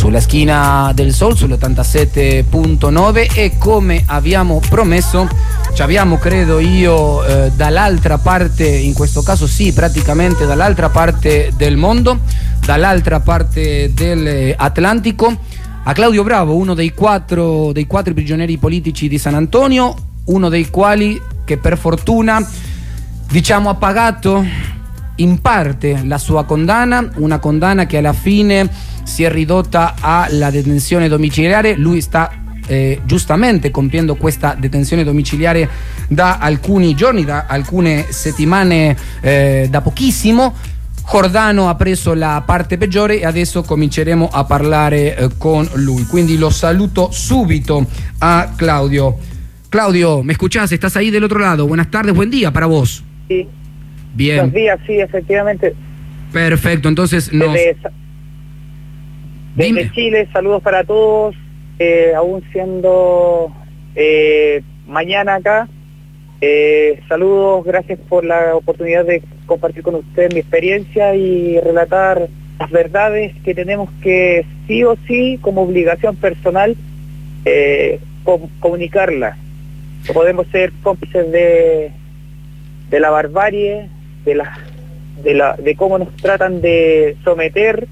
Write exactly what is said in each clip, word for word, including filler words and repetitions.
sulla schina del Sol, sull'ottantasette punto nove, e come abbiamo promesso ci abbiamo, credo io, eh, dall'altra parte, in questo caso sì, praticamente dall'altra parte del mondo, dall'altra parte dell'Atlantico, a Claudio Bravo, uno dei quattro, dei quattro prigionieri politici di San Antonio, uno dei quali che per fortuna, diciamo, ha pagato in parte la sua condanna, una condanna che alla fine si è ridotta alla detenzione domiciliare. Lui sta eh, giustamente compiendo questa detenzione domiciliare da alcuni giorni, da alcune settimane, eh, da pochissimo. Giordano ha preso la parte peggiore e adesso cominceremo a parlare eh, con lui, quindi lo saluto subito a Claudio. Claudio, ¿me escuchás? ¿Estás ahí del otro lado? Buenas tardes, buen día para vos. Sí. Bien. Buenos días, sí, efectivamente. Perfecto, entonces nos... Desde, desde Chile, saludos para todos, eh, aún siendo eh, mañana acá. Eh, saludos, gracias por la oportunidad de compartir con usted mi experiencia y relatar las verdades que tenemos que sí o sí, como obligación personal, eh, com comunicarlas. No podemos ser cómplices de, de la barbarie, de la, de la, de cómo nos tratan de someter,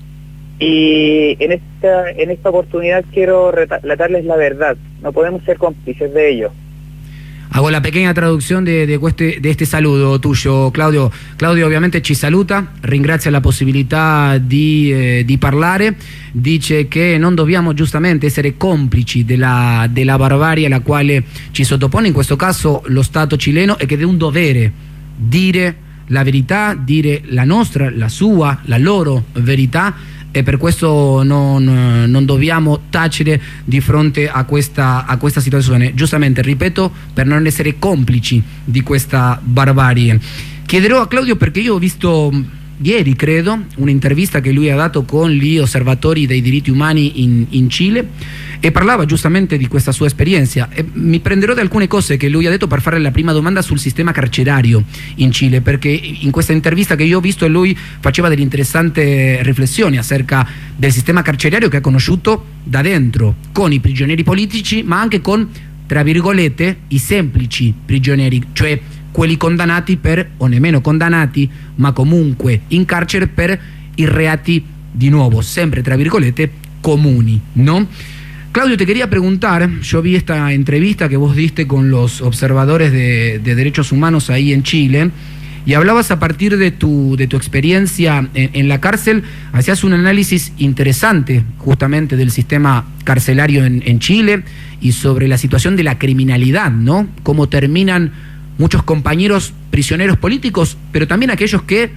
y en esta, en esta oportunidad quiero relatarles la verdad. No podemos ser cómplices de ello. Hago la pequeña traduzione de, de, queste, de este saludo tuyo, Claudio. Claudio ovviamente ci saluta, ringrazia la possibilità di, eh, di parlare, dice che non dobbiamo giustamente essere complici della, della barbarie alla quale ci sottopone in questo caso lo Stato cileno, e che è un dovere dire la verità, dire la nostra, la sua, la loro verità, e per questo non, non dobbiamo tacere di fronte a questa, a questa situazione, giustamente, ripeto, per non essere complici di questa barbarie. Chiederò a Claudio, perché io ho visto ieri, credo, un'intervista che lui ha dato con gli osservatori dei diritti umani in, in Cile, e parlava giustamente di questa sua esperienza, e mi prenderò da alcune cose che lui ha detto per fare la prima domanda sul sistema carcerario in Cile, perché in questa intervista che io ho visto lui faceva delle interessanti riflessioni acerca del sistema carcerario che ha conosciuto da dentro, con i prigionieri politici, ma anche con, tra virgolette, i semplici prigionieri, cioè quelli condannati per, o nemmeno condannati, ma comunque in carcere per i reati, di nuevo, sempre tra virgolette, comuni, ¿no? Claudio, te quería preguntar, yo vi esta entrevista que vos diste con los observadores de, de derechos humanos ahí en Chile, y hablabas a partir de tu, de tu experiencia en, en la cárcel, hacías un análisis interesante justamente del sistema carcelario en, en Chile y sobre la situación de la criminalidad, ¿no? Cómo terminan muchos compañeros prisioneros políticos, pero también aquellos que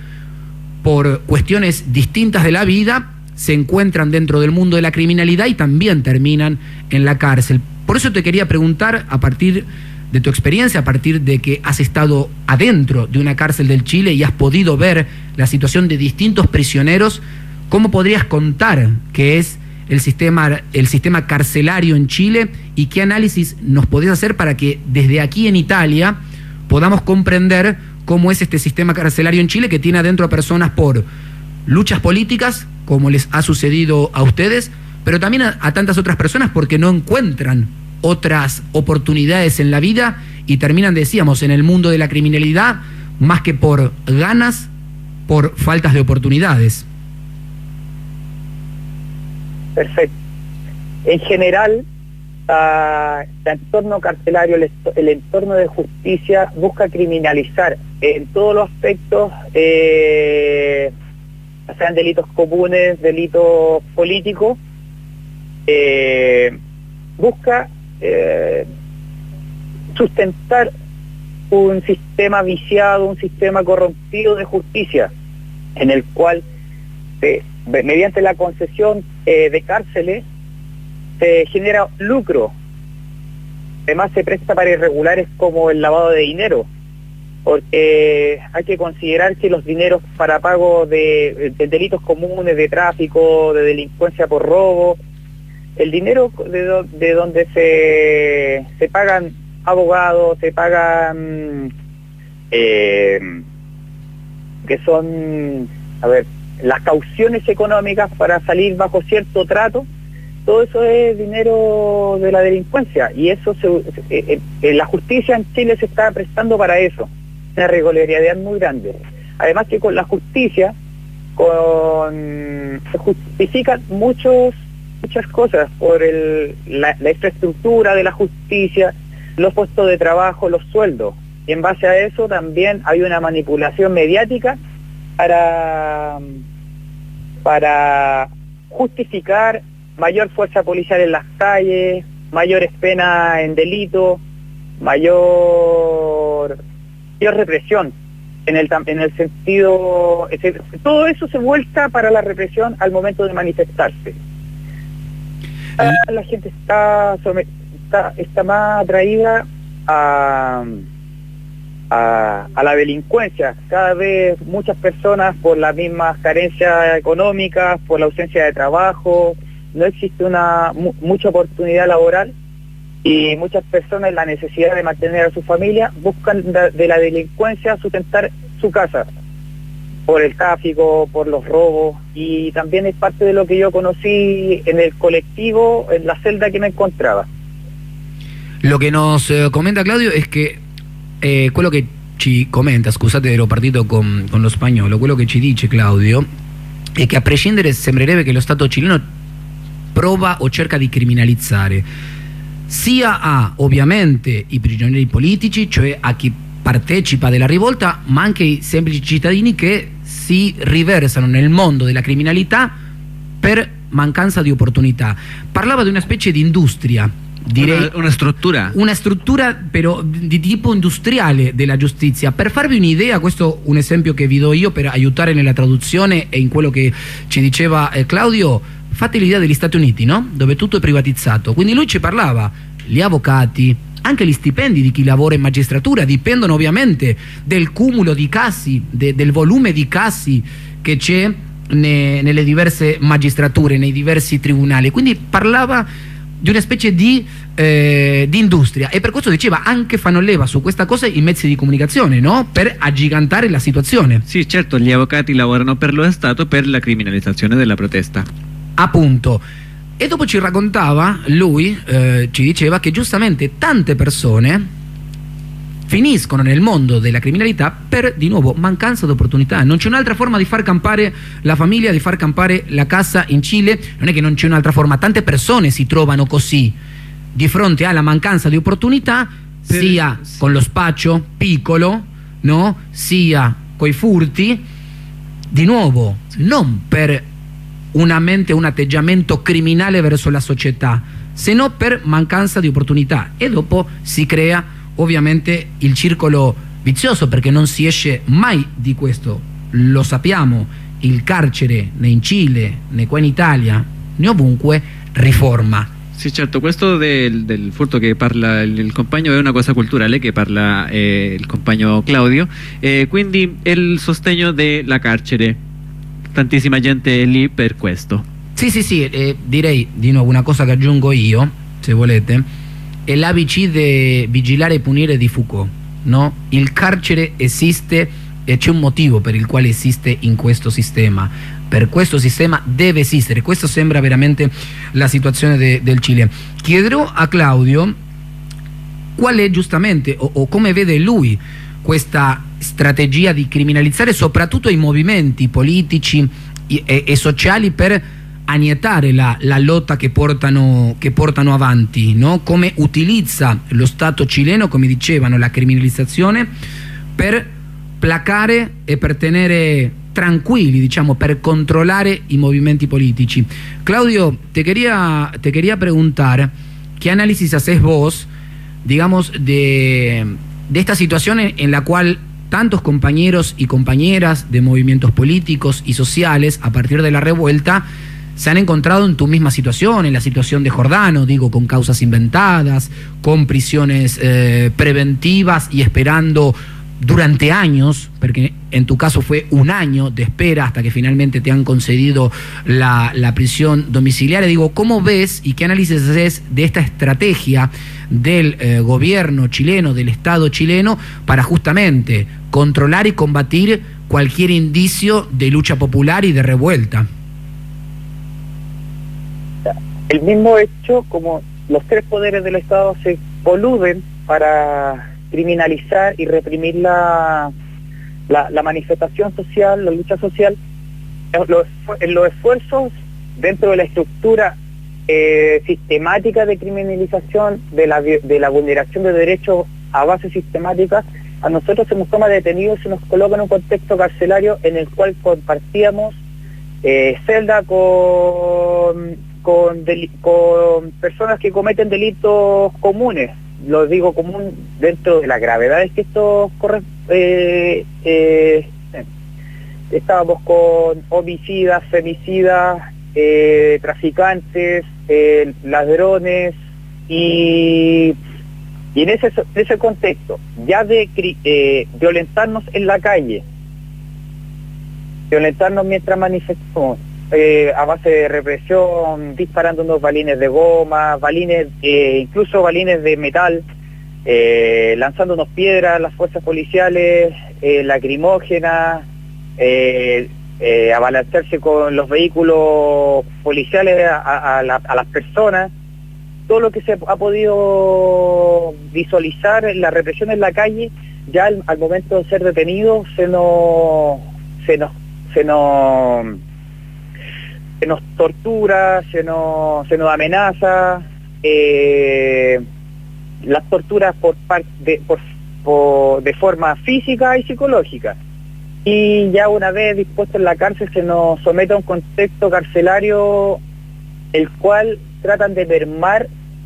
por cuestiones distintas de la vida se encuentran dentro del mundo de la criminalidad y también terminan en la cárcel. Por eso te quería preguntar, a partir de tu experiencia, a partir de que has estado adentro de una cárcel del Chile y has podido ver la situación de distintos prisioneros, ¿cómo podrías contar qué es el sistema, el sistema carcelario en Chile, y qué análisis nos podés hacer para que desde aquí en Italia podamos comprender cómo es este sistema carcelario en Chile, que tiene adentro a personas por luchas políticas, como les ha sucedido a ustedes, pero también a, a tantas otras personas porque no encuentran otras oportunidades en la vida y terminan, decíamos, en el mundo de la criminalidad, más que por ganas, por faltas de oportunidades? Perfecto. En general, uh, el entorno carcelario, el, el entorno de justicia busca criminalizar en todos los aspectos, eh, sean delitos comunes, delitos políticos, eh, busca eh, sustentar un sistema viciado, un sistema corrompido de justicia, en el cual eh, mediante la concesión eh, de cárceles se genera lucro. Además se presta para irregulares como el lavado de dinero, porque hay que considerar que los dineros para pago de, de delitos comunes, de tráfico, de delincuencia por robo, el dinero de, do, de donde se, se pagan abogados, se pagan, eh, que son, a ver, las cauciones económicas para salir bajo cierto trato, todo eso es dinero de la delincuencia, y eso se, eh, eh, la justicia en Chile se está prestando para eso, una irregularidad muy grande. Además que con la justicia con se justifican muchos muchas cosas por el, la, la infraestructura de la justicia, los puestos de trabajo, los sueldos, y en base a eso también hay una manipulación mediática para para justificar mayor fuerza policial en las calles, mayores penas en delitos, mayor, mayor represión. En el, en el sentido, todo eso se vuelca para la represión al momento de manifestarse. La gente está, está, está más atraída a, a, a la delincuencia. Cada vez muchas personas, por las mismas carencias económicas, por la ausencia de trabajo, no existe una mu mucha oportunidad laboral, y muchas personas, la necesidad de mantener a su familia, buscan de la delincuencia sustentar su casa, por el tráfico, por los robos, y también es parte de lo que yo conocí en el colectivo, en la celda que me encontrava. Lo che nos eh, comenta Claudio è che eh, quello che ci commenta, scusate ero partito con, con lo spagnolo, quello che ci dice Claudio è che a prescindere sembrerebbe che lo Stato cileno prova o cerca di criminalizzare sia a ovviamente i prigionieri politici, cioè a chi partecipa della rivolta, ma anche i semplici cittadini che si riversano nel mondo della criminalità per mancanza di opportunità. Parlava di una specie di industria, direi una, una struttura una struttura però di tipo industriale della giustizia. Per farvi un'idea, questo è un esempio che vi do io per aiutare nella traduzione e in quello che ci diceva eh, Claudio. Fate l'idea degli Stati Uniti, no? Dove tutto è privatizzato. Quindi lui ci parlava, gli avvocati, anche gli stipendi di chi lavora in magistratura dipendono ovviamente del cumulo di casi, de, del volume di casi che c'è ne, nelle diverse magistrature, nei diversi tribunali. Quindi parlava di una specie di, eh, di industria, e per questo diceva anche fanno leva su questa cosa i mezzi di comunicazione, no? Per aggigantare la situazione. Sì, certo, gli avvocati lavorano per lo Stato per la criminalizzazione della protesta. Appunto. E dopo ci raccontava, lui eh, ci diceva che giustamente tante persone finiscono nel mondo della criminalità per, di nuovo, mancanza di opportunità. Non c'è un'altra forma di far campare la famiglia, di far campare la casa in Cile, non è che non c'è un'altra forma, tante persone si trovano così di fronte alla mancanza di opportunità, per... sia con lo spaccio piccolo, no? Sia coi furti, di nuovo, non per una mente, un atteggiamento criminale verso la società, se no per mancanza di opportunità, e dopo si crea ovviamente il circolo vizioso, perché non si esce mai di questo. Lo sappiamo, il carcere né in Cile né qua in Italia né ovunque riforma. Sì, certo, questo del, del furto che parla il, il compagno è una cosa culturale che parla eh, il compagno Claudio, eh, quindi il sostegno della carcere. Tantissima gente è lì per questo. Sì, sì, sì, eh, direi di nuovo una cosa che aggiungo io, se volete, è l'A B C di vigilare e punire di Foucault, no? Il carcere esiste e c'è un motivo per il quale esiste in questo sistema. Per questo sistema deve esistere. Questo sembra veramente la situazione de, del Cile. Chiederò a Claudio qual è giustamente o, o come vede lui questa strategia di criminalizzare soprattutto i movimenti politici e, e sociali per annientare la, la lotta che portano, che portano avanti, no? Come utilizza lo Stato cileno, come dicevano, la criminalizzazione per placare e per tenere tranquilli, diciamo, per controllare i movimenti politici. Claudio, te quería, te quería preguntar qué análisis haces vos, digamos, de, de esta situación en, en la cual tantos compañeros y compañeras de movimientos políticos y sociales, a partir de la revuelta, se han encontrado en tu misma situación, en la situación de Giordano, digo, con causas inventadas, con prisiones eh, preventivas y esperando durante años, porque en tu caso fue un año de espera hasta que finalmente te han concedido la, la prisión domiciliaria. Digo, ¿cómo ves y qué análisis haces de esta estrategia del eh, gobierno chileno, del Estado chileno, para justamente controlar y combatir cualquier indicio de lucha popular y de revuelta. El mismo hecho, como los tres poderes del Estado se coluden para criminalizar y reprimir la, la, la manifestación social, la lucha social, los, los esfuerzos dentro de la estructura eh, sistemática de criminalización de la, de la vulneración de derechos a base sistemática, a nosotros se nos toma detenidos y se nos coloca en un contexto carcelario en el cual compartíamos eh, celda con... Con, con personas que cometen delitos comunes, lo digo común dentro de las gravedades que estos corre eh, eh, eh, estábamos con homicidas, femicidas, eh, traficantes, eh, ladrones, y, y en ese, ese contexto, ya de eh, violentarnos en la calle, violentarnos mientras manifestamos, Eh, a base de represión, disparando unos balines de goma, balines, eh, incluso balines de metal, eh, lanzándonos piedras a las fuerzas policiales, eh, lacrimógenas, eh, eh, abalanzarse con los vehículos policiales a, a, la, a las personas. Todo lo que se ha podido visualizar en la represión en la calle, ya al, al momento de ser detenidos se nos, se nos, se nos se nos tortura, se nos, se nos amenaza, eh, las torturas por, de, por, por, de forma física y psicológica. Y ya una vez dispuesto en la cárcel se nos somete a un contexto carcelario el cual tratan de mermar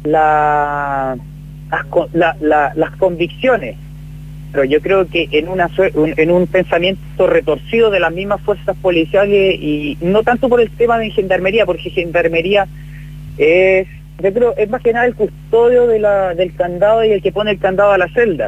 la, las, la, la, las convicciones. Pero yo creo que en, una, en un pensamiento retorcido de las mismas fuerzas policiales, y no tanto por el tema de gendarmería, porque gendarmería es, yo creo, es más que nada el custodio de la, del candado y el que pone el candado a la celda,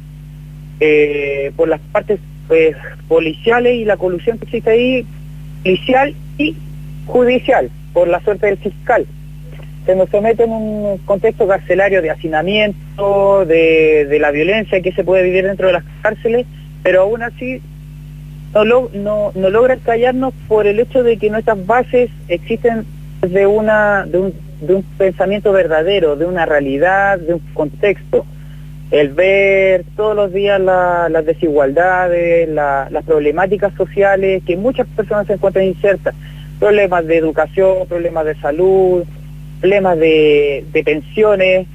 eh, por las partes pues, policiales y la colusión que existe ahí, policial y judicial, por la suerte del fiscal. Se nos somete en un contexto carcelario de hacinamiento, de, de la violencia que se puede vivir dentro de las cárceles, pero aún así no, lo, no, no logran callarnos por el hecho de que nuestras bases existen de, una, de, un, de un pensamiento verdadero, de una realidad, de un contexto. El ver todos los días la, las desigualdades, la, las problemáticas sociales, que muchas personas se encuentran insertas, problemas de educación, problemas de salud, problemas de, de pensiones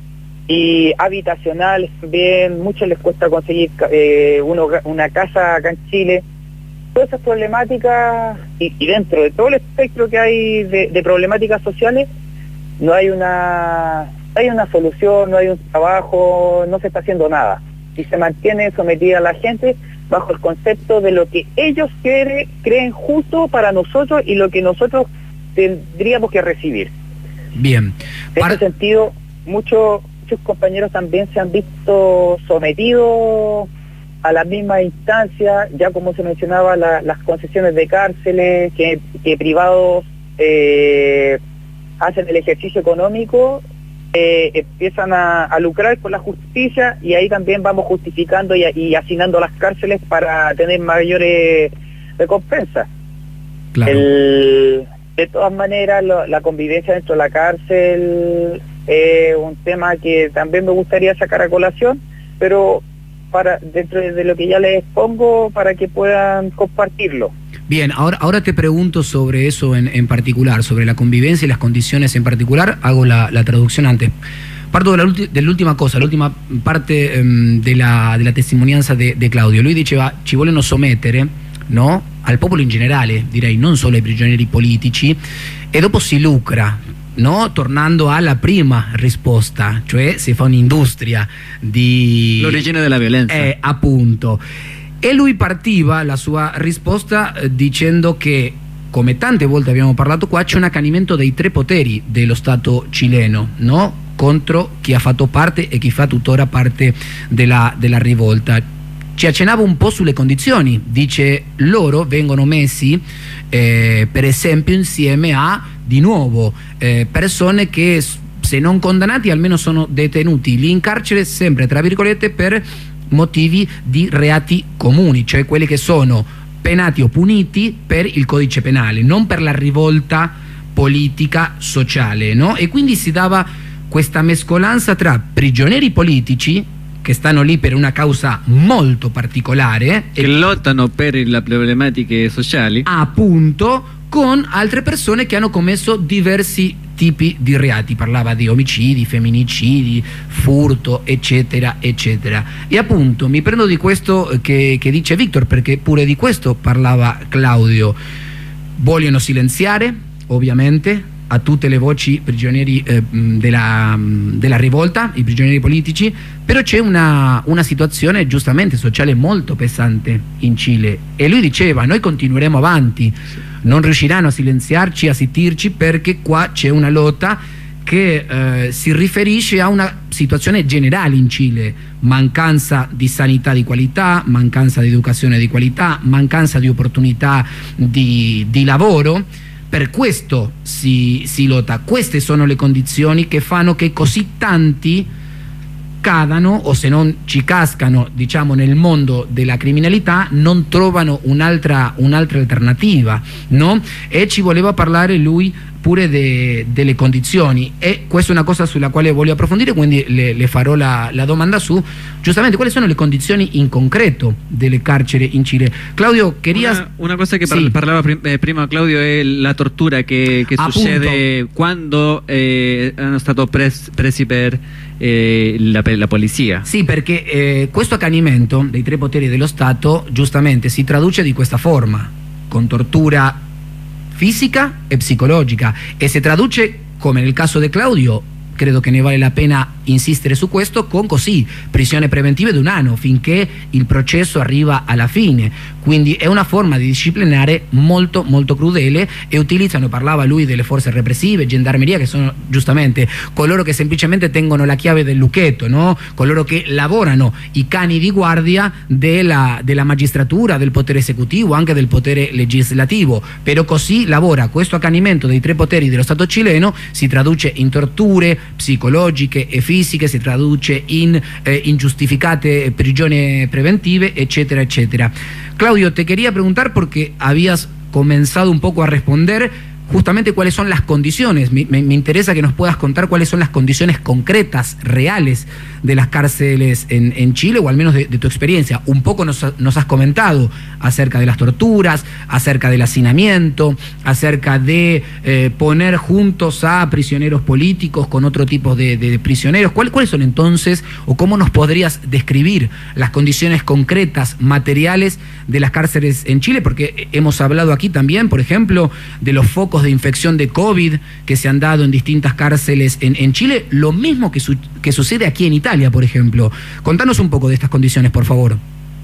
y habitacionales también, muchos les cuesta conseguir eh, uno, una casa acá en Chile. Todas esas problemáticas, y, y dentro de todo el espectro que hay de, de problemáticas sociales, no hay una, no hay una solución, no hay un trabajo, no se está haciendo nada. Y se mantiene sometida a la gente bajo el concepto de lo que ellos quieren, creen justo para nosotros y lo que nosotros tendríamos que recibir. Bien. En ese sentido, muchos, muchos compañeros también se han visto sometidos a las mismas instancias, ya como se mencionaba, la, las concesiones de cárceles, que, que privados eh, hacen el ejercicio económico, eh, empiezan a, a lucrar con la justicia, y ahí también vamos justificando y, y asignando las cárceles para tener mayores recompensas. Claro. El, de todas maneras, lo, la convivencia dentro de la cárcel es un tema que también me gustaría sacar a colación, pero para dentro de lo que ya les expongo, para que puedan compartirlo. Bien, ahora, ahora te pregunto sobre eso en, en particular, sobre la convivencia y las condiciones en particular. Hago la, la traducción antes. Parto de la, de la última cosa, la última parte um, de, la, de la testimonianza de, de Claudio. Lui diceva: ci vogliono sommettere, no, al popolo in generale, direi, non solo ai prigionieri politici, e dopo si lucra, no? Tornando alla prima risposta, cioè si fa un'industria di... l'origine della violenza. Eh, appunto. E lui partiva la sua risposta eh, dicendo che, come tante volte abbiamo parlato qua, c'è un accanimento dei tre poteri dello Stato cileno, no? Contro chi ha fatto parte e chi fa tuttora parte della, della rivolta. Ci accennava un po' sulle condizioni, dice: loro vengono messi eh, per esempio insieme a, di nuovo, eh, persone che se non condannati almeno sono detenuti lì in carcere, sempre tra virgolette, per motivi di reati comuni, cioè quelli che sono penati o puniti per il codice penale, non per la rivolta politica sociale, no? E quindi si dava questa mescolanza tra prigionieri politici che stanno lì per una causa molto particolare che e lottano per le problematiche sociali, appunto, con altre persone che hanno commesso diversi tipi di reati. Parlava di omicidi, femminicidi, furto, eccetera, eccetera. E appunto mi prendo di questo che, che dice Victor, perché pure di questo parlava Claudio. Vogliono silenziare, ovviamente, a tutte le voci prigionieri eh, della, della rivolta, i prigionieri politici, però c'è una, una situazione giustamente sociale molto pesante in Cile, e lui diceva: noi continueremo avanti, non riusciranno a silenziarci, a zittirci, perché qua c'è una lotta che eh, si riferisce a una situazione generale in Cile: mancanza di sanità di qualità, mancanza di educazione di qualità, mancanza di opportunità di, di lavoro. Per questo si, si lotta. Queste sono le condizioni che fanno che così tanti cadano, o se non ci cascano, diciamo, nel mondo della criminalità, non trovano un'altra un'altra alternativa, no? E ci voleva parlare lui pure de, delle condizioni, e questa è una cosa sulla quale voglio approfondire, quindi le, le farò la, la domanda su giustamente quali sono le condizioni in concreto delle carceri in Cile. Claudio, querías... Una, una cosa che par sì. parlava prim eh, prima Claudio è la tortura che, che succede quando eh, hanno stato pres presi per eh, la, per la polizia. Sì, perché eh, questo accanimento dei tre poteri dello Stato giustamente si traduce di questa forma, con tortura fisica e psicologica, e si traduce, come nel caso di Claudio, credo che ne vale la pena insistere su questo, con così prisione preventiva di un anno finché il processo arriva alla fine. Quindi è una forma di disciplinare molto molto crudele, e utilizzano, parlava lui delle forze repressive, gendarmeria, che sono giustamente coloro che semplicemente tengono la chiave del lucchetto, no? Coloro che lavorano, i cani di guardia della, della magistratura, del potere esecutivo, anche del potere legislativo. Però così lavora. Questo accanimento dei tre poteri dello Stato cileno si traduce in torture psicologiche e fisiche, si traduce in eh, injustificate prigioni preventive, eccetera, eccetera. Claudio, te quería preguntar, porque habías comenzado un poco a responder justamente cuáles son las condiciones. Me, me, me interesa que nos puedas contar cuáles son las condiciones concretas, reales, de las cárceles en, en Chile, o al menos de, de tu experiencia. Un poco nos, nos has comentado acerca de las torturas, acerca del hacinamiento, acerca de eh, poner juntos a prisioneros políticos con otro tipo de, de prisioneros. ¿Cuál, ¿Cuáles son entonces, o cómo nos podrías describir las condiciones concretas, materiales de las cárceles en Chile? Porque hemos hablado aquí también, por ejemplo, de los focos de infección de COVID que se han dado en distintas cárceles en, en Chile, lo mismo que, su, que sucede aquí en Italia, por ejemplo. Contanos un poco de estas condiciones, por favor.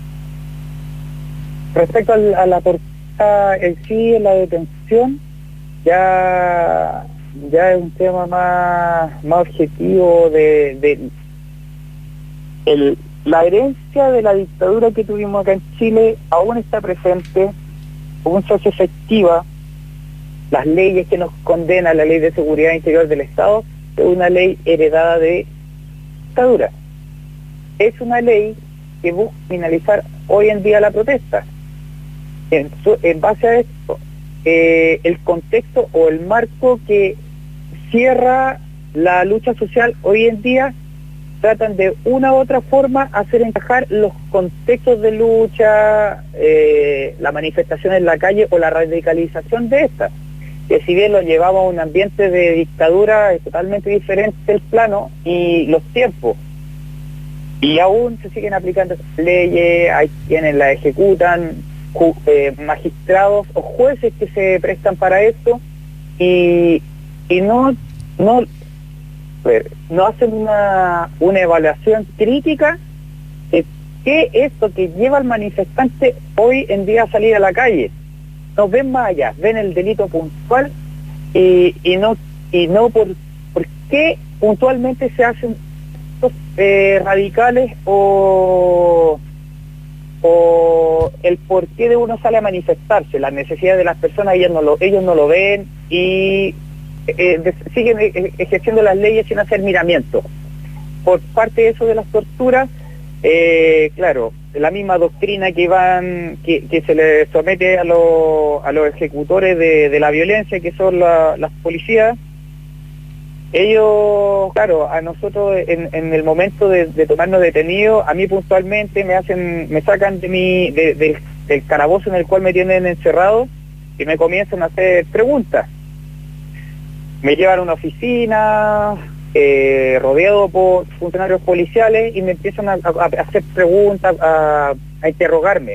Respecto a la tortura en sí, en la detención, ya, ya es un tema más, más objetivo de, de el, la herencia de la dictadura que tuvimos acá en Chile aún está presente, aún se hace efectiva. Las leyes que nos condenan, la ley de seguridad interior del Estado, es una ley heredada de dictadura. Es una ley que busca finalizar hoy en día la protesta. En, su, en base a esto, eh, el contexto o el marco que cierra la lucha social hoy en día, tratan de una u otra forma hacer encajar los contextos de lucha, eh, la manifestación en la calle o la radicalización de esta. Que si bien lo llevamos a un ambiente de dictadura, es totalmente diferente el plano y los tiempos. Y aún se siguen aplicando leyes, hay quienes las ejecutan, ju, eh, magistrados o jueces que se prestan para esto, y, y no, no, no hacen una, una evaluación crítica de qué es lo que lleva al manifestante hoy en día a salir a la calle. No ven más allá, ven el delito puntual y, y no y no por, por qué puntualmente se hacen eh, radicales o, o el por qué de uno sale a manifestarse, las necesidades de las personas ellos no lo, ellos no lo ven y eh, de, siguen ejerciendo las leyes sin hacer miramiento. Por parte de eso de las torturas, Eh, claro, la misma doctrina que van, que, que se le somete a, lo, a los ejecutores de, de la violencia, que son la, las policías. Ellos, claro, a nosotros en, en el momento de, de tomarnos detenidos, a mí puntualmente me hacen, me sacan de mi, de, de, del calabozo en el cual me tienen encerrado y me comienzan a hacer preguntas. Me llevan a una oficina, eh, rodeado por funcionarios policiales, y me empiezan a, a, a hacer preguntas, a, a interrogarme.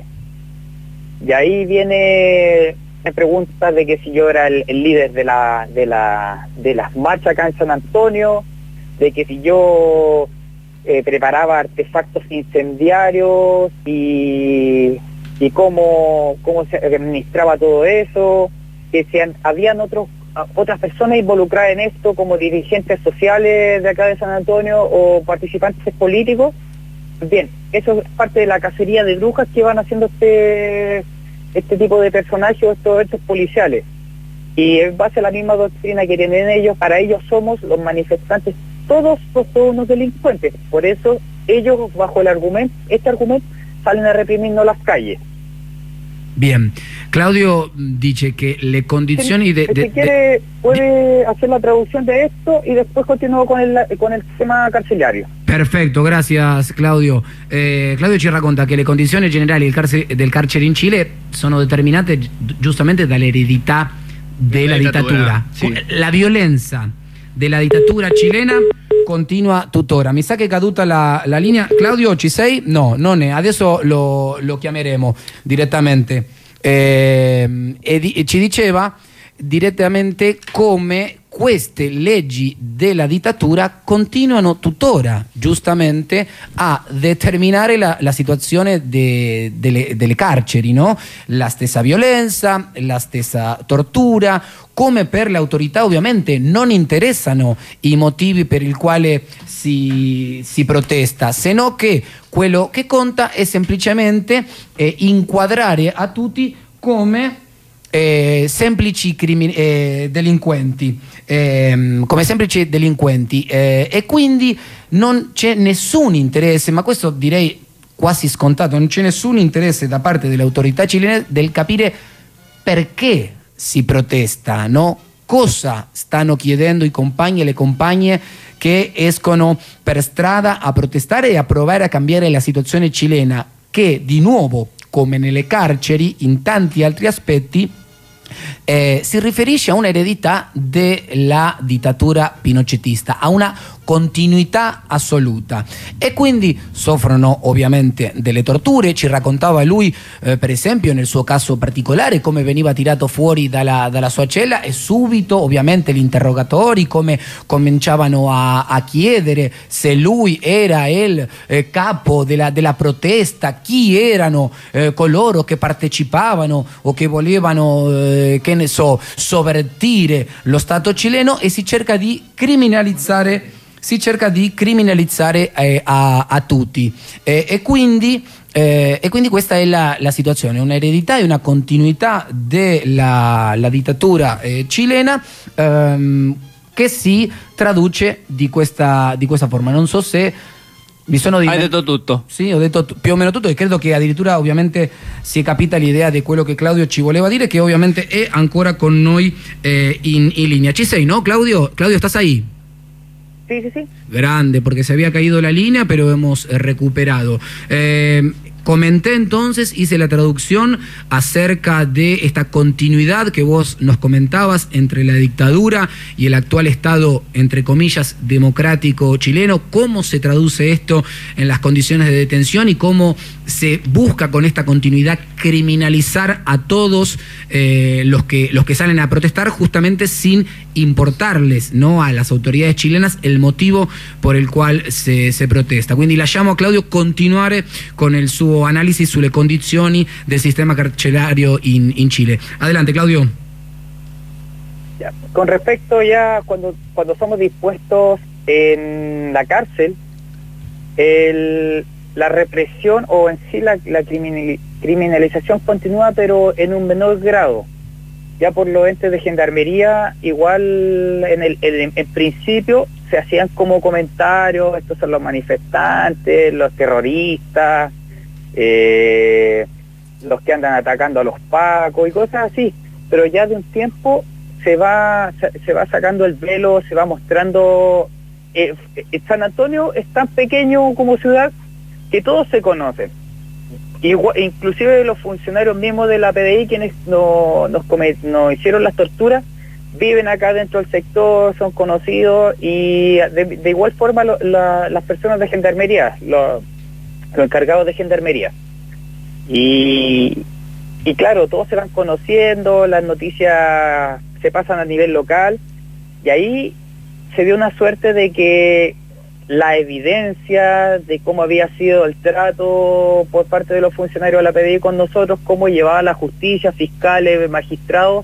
Y ahí viene, me pregunta de que si yo era el, el líder de la, de la, de las marchas acá en San Antonio, de que si yo eh, preparaba artefactos incendiarios y, y cómo, cómo se administraba todo eso, que si habían otros otras personas involucradas en esto, como dirigentes sociales de acá de San Antonio o participantes políticos. Bien, eso es parte de la cacería de brujas que van haciendo este este tipo de personajes, estos estos policiales. Y en base a la misma doctrina que tienen ellos, para ellos somos los manifestantes, todos, todos, todos unos delincuentes. Por eso ellos, bajo el argumento, este argumento, salen a reprimirnos las calles. Bien, Claudio dice que le condizioni... De, de, si quiere, de, puede de... hacer la traducción de esto y después continúo con el, con el tema carcelario. Perfetto, gracias Claudio. Eh, Claudio ci racconta che le condizioni generali del carcere, del carcere in Cile sono determinate giustamente dall'eredità della dittatura. Sì. La violenza della dittatura cilena continua tuttora. Mi sa che è caduta la, la linea. Claudio, ci sei? No, non è. Adesso lo, lo chiameremo direttamente. Eh, e, di, e ci diceva direttamente come queste leggi della dittatura continuano tuttora, giustamente, a determinare la, la situazione de, delle, delle carceri, no? La stessa violenza, la stessa tortura. Come per le autorità ovviamente non interessano i motivi per il quale si, si protesta, se no che quello che conta è semplicemente eh, inquadrare a tutti come eh, semplici crimini, eh, delinquenti, eh, come semplici delinquenti eh, e quindi non c'è nessun interesse, ma questo direi quasi scontato, non c'è nessun interesse da parte delle autorità cilene del capire perché si protesta, no? Cosa stanno chiedendo i compagni e le compagne che escono per strada a protestare e a provare a cambiare la situazione cilena, che di nuovo, come nelle carceri, in tanti altri aspetti, eh, si riferisce a un'eredità della dittatura pinochetista, a una continuità assoluta, e quindi soffrono ovviamente delle torture. Ci raccontava lui eh, per esempio nel suo caso particolare come veniva tirato fuori dalla, dalla sua cella e subito ovviamente gli interrogatori come cominciavano a, a chiedere se lui era il eh, capo della, della protesta, chi erano eh, coloro che partecipavano o che volevano eh, che ne so sovvertire lo Stato cileno, e si cerca di criminalizzare si cerca di criminalizzare eh, a, a tutti eh, e, quindi, eh, e quindi questa è la, la situazione, un'eredità e una continuità della la dittatura eh, cilena ehm, che si traduce di questa, di questa forma. Non so se mi sono Hai detto tutto. Sì, ho detto più o meno tutto, e credo che addirittura ovviamente si è capita l'idea di quello che Claudio ci voleva dire, che ovviamente è ancora con noi eh, in, in linea. Ci sei, no, Claudio? Claudio, ¿estás ahí? Sí, sí, sí. Grande, porque se había caído la línea, pero hemos eh, recuperado. Eh, comenté entonces, hice la traducción acerca de esta continuidad que vos nos comentabas entre la dictadura y el actual Estado, entre comillas, democrático chileno. ¿Cómo se traduce esto en las condiciones de detención y cómo se busca con esta continuidad criminalizar a todos eh, los, que, los que salen a protestar, justamente sin importarles, ¿no?, a las autoridades chilenas el motivo por el cual se, se protesta? Quindi lasciamo a Claudio continuare con il suo analisi sulle condizioni del sistema carcerario in, in Chile. Adelante, Claudio. Ya, con respecto ya cuando, cuando somos dispuestos en la cárcel, el, la represión o en sí la, la criminalización continúa, pero en un menor grado. ya por los entes de gendarmería, igual en el en, en principio se hacían como comentarios, estos son los manifestantes, los terroristas, eh, los que andan atacando a los pacos y cosas así, pero ya de un tiempo se va se, se va sacando el velo, se va mostrando. eh, San Antonio es tan pequeño como ciudad que todos se conocen. Igual, inclusive los funcionarios mismos de la P D I, quienes no, nos, nos hicieron las torturas, viven acá dentro del sector, son conocidos, y de, de igual forma lo, la, las personas de gendarmería, los, los encargados de gendarmería. Y, y claro, todos se van conociendo, las noticias se pasan a nivel local, y ahí se dio una suerte de que la evidencia de cómo había sido el trato por parte de los funcionarios de la P D I con nosotros, cómo llevaba la justicia, fiscales, magistrados,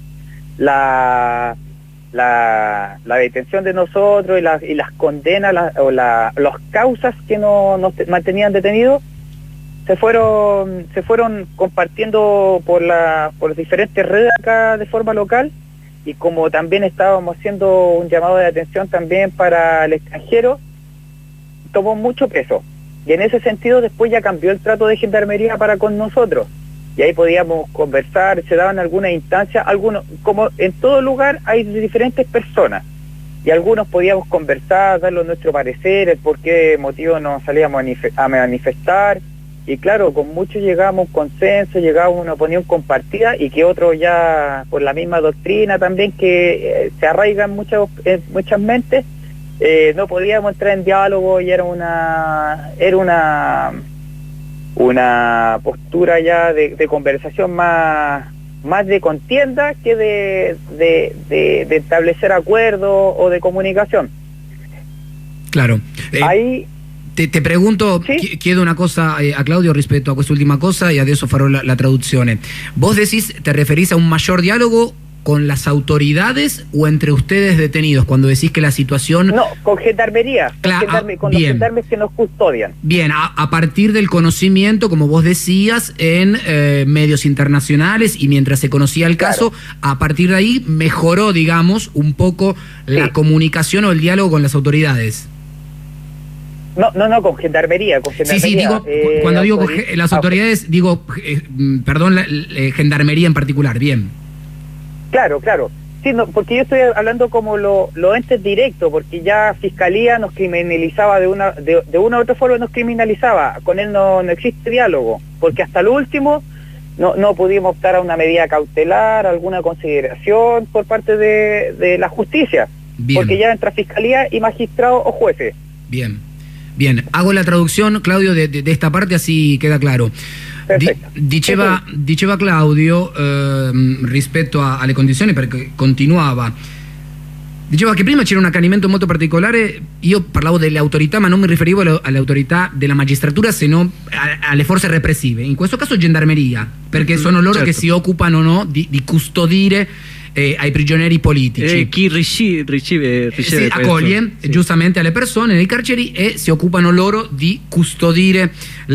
la, la, la detención de nosotros y, la, y las condenas la, o la, las causas que no, nos mantenían detenidos, se fueron se fueron compartiendo por, la, por las diferentes redes acá de forma local, y como también estábamos haciendo un llamado de atención también para el extranjero, tomó mucho peso, y en ese sentido después ya cambió el trato de gendarmería para con nosotros, y ahí podíamos conversar, se daban algunas instancias, algunos, como en todo lugar hay diferentes personas, y algunos podíamos conversar, darle nuestro parecer, el por qué motivo nos salíamos a manifestar, y claro, con muchos llegábamos a un consenso, llegábamos a una opinión compartida, y que otros ya por la misma doctrina también que eh, se arraiga en muchas, en muchas mentes, Eh, no podíamos entrar en diálogo, y era una era una una postura ya de, de conversación más más de contienda que de, de, de, de establecer acuerdos o de comunicación. Claro. Eh, Ahí te, te pregunto, ¿sí? Chiedo una cosa eh, a Claudio rispetto a quest'ultima cosa, e adesso farò la, la traduzione. Vos decís, te referís a un mayor diálogo con las autoridades o entre ustedes detenidos, cuando decís que la situación... No, con gendarmería, Cla con, gendarme, con bien. los gendarmes que nos custodian. Bien, a, a partir del conocimiento, como vos decías, en eh, medios internacionales, y mientras se conocía el caso, claro, a partir de ahí mejoró, digamos, un poco la sí. comunicación o el diálogo con las autoridades. No, no, no, con gendarmería, con gendarmería. Sí, sí, digo, eh, cuando digo con las autoridades, digo, eh, perdón, la, la, gendarmería en particular, bien. Claro, claro. Sí, no, porque yo estoy hablando como los lo entes directos, porque ya Fiscalía nos criminalizaba de una de, de una u otra forma, nos criminalizaba. Con él no, no existe diálogo, porque hasta lo último no, no pudimos optar a una medida cautelar, alguna consideración por parte de, de la justicia. Bien. Porque ya entra Fiscalía y magistrados o jueces. Bien, bien. Hago la traducción, Claudio, de, de, de esta parte, así queda claro. Di, diceva, diceva Claudio eh, rispetto a, alle condizioni, perché continuava, diceva che prima c'era un accanimento molto particolare. Io parlavo delle autorità, ma non mi riferivo alle, alle autorità della magistratura, se no a, alle forze repressive, in questo caso gendarmeria, perché sono loro certo. che si occupano, no, di, di custodire Eh, ai prigionieri politici. Eh, chi rici riceve, riceve si accoglie sì. giustamente alle persone nei carceri, e si occupano loro di custodire